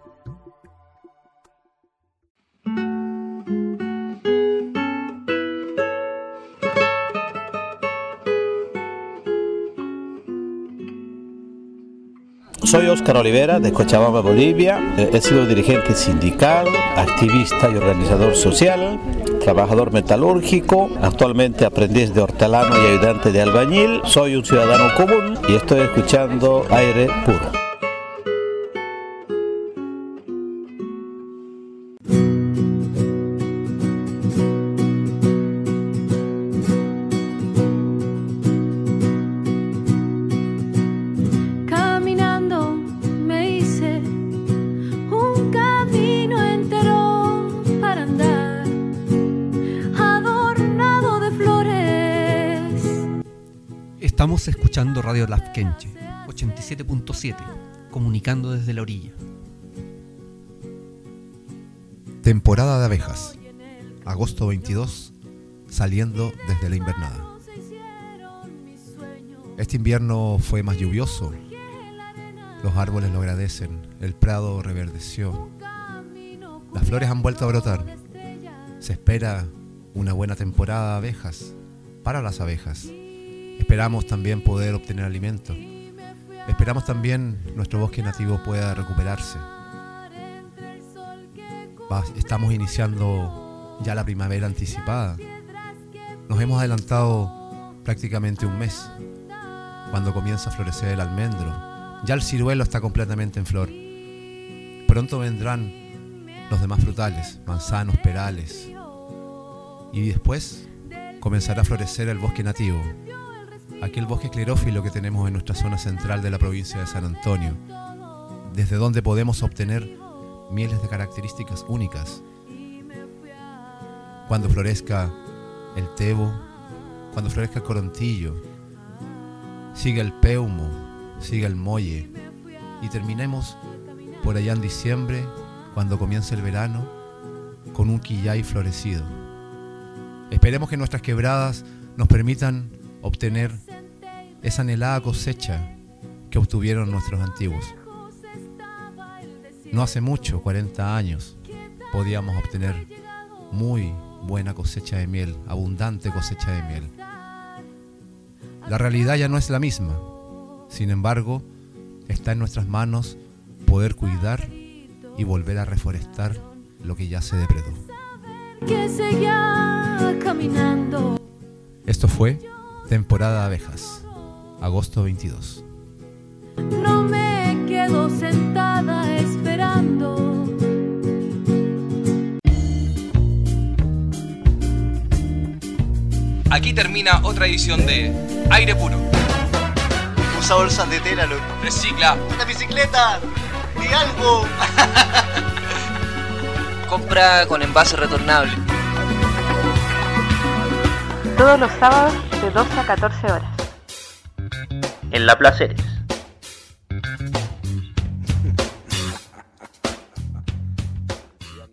Soy Óscar Olivera, de Cochabamba, Bolivia. He sido dirigente sindical, activista y organizador social. trabajador metalúrgico, actualmente aprendiz de hortelano y ayudante de albañil. Soy un ciudadano común y estoy escuchando Aire Puro. Estamos escuchando Radio Lafkenche 87.7, comunicando desde la orilla. Temporada de abejas, agosto 22, saliendo desde la invernada. Este invierno fue más lluvioso, los árboles lo agradecen, el prado reverdeció, las flores han vuelto a brotar. Se espera una buena temporada de abejas para las abejas. Esperamos también poder obtener alimento. Esperamos también nuestro bosque nativo pueda recuperarse. Estamos iniciando ya la primavera anticipada. Nos hemos adelantado prácticamente un mes, cuando comienza a florecer el almendro. Ya el ciruelo está completamente en flor. Pronto vendrán los demás frutales, manzanos, perales. Y después comenzará a florecer el bosque nativo. Aquel bosque esclerófilo que tenemos en nuestra zona central de la provincia de San Antonio, desde donde podemos obtener mieles de características únicas. Cuando florezca el tebo, cuando florezca el corontillo, siga el peumo, siga el molle, y terminemos por allá en diciembre, cuando comience el verano, con un quillay florecido. Esperemos que nuestras quebradas nos permitan obtener esa anhelada cosecha que obtuvieron nuestros antiguos. No hace mucho, 40 años, podíamos obtener muy buena cosecha de miel, abundante cosecha de miel. La realidad ya no es la misma. Sin embargo, está en nuestras manos poder cuidar y volver a reforestar lo que ya se depredó. Que seguía caminando. Esto fue Temporada de abejas, agosto 22. No me quedo sentada esperando. Aquí termina otra edición de Aire Puro. Usa bolsas de tela, loco. Recicla. ¡Una bicicleta! ¡Di algo! Compra con envase retornable. Todos los sábados de 12 a 14 horas. En La Placeres.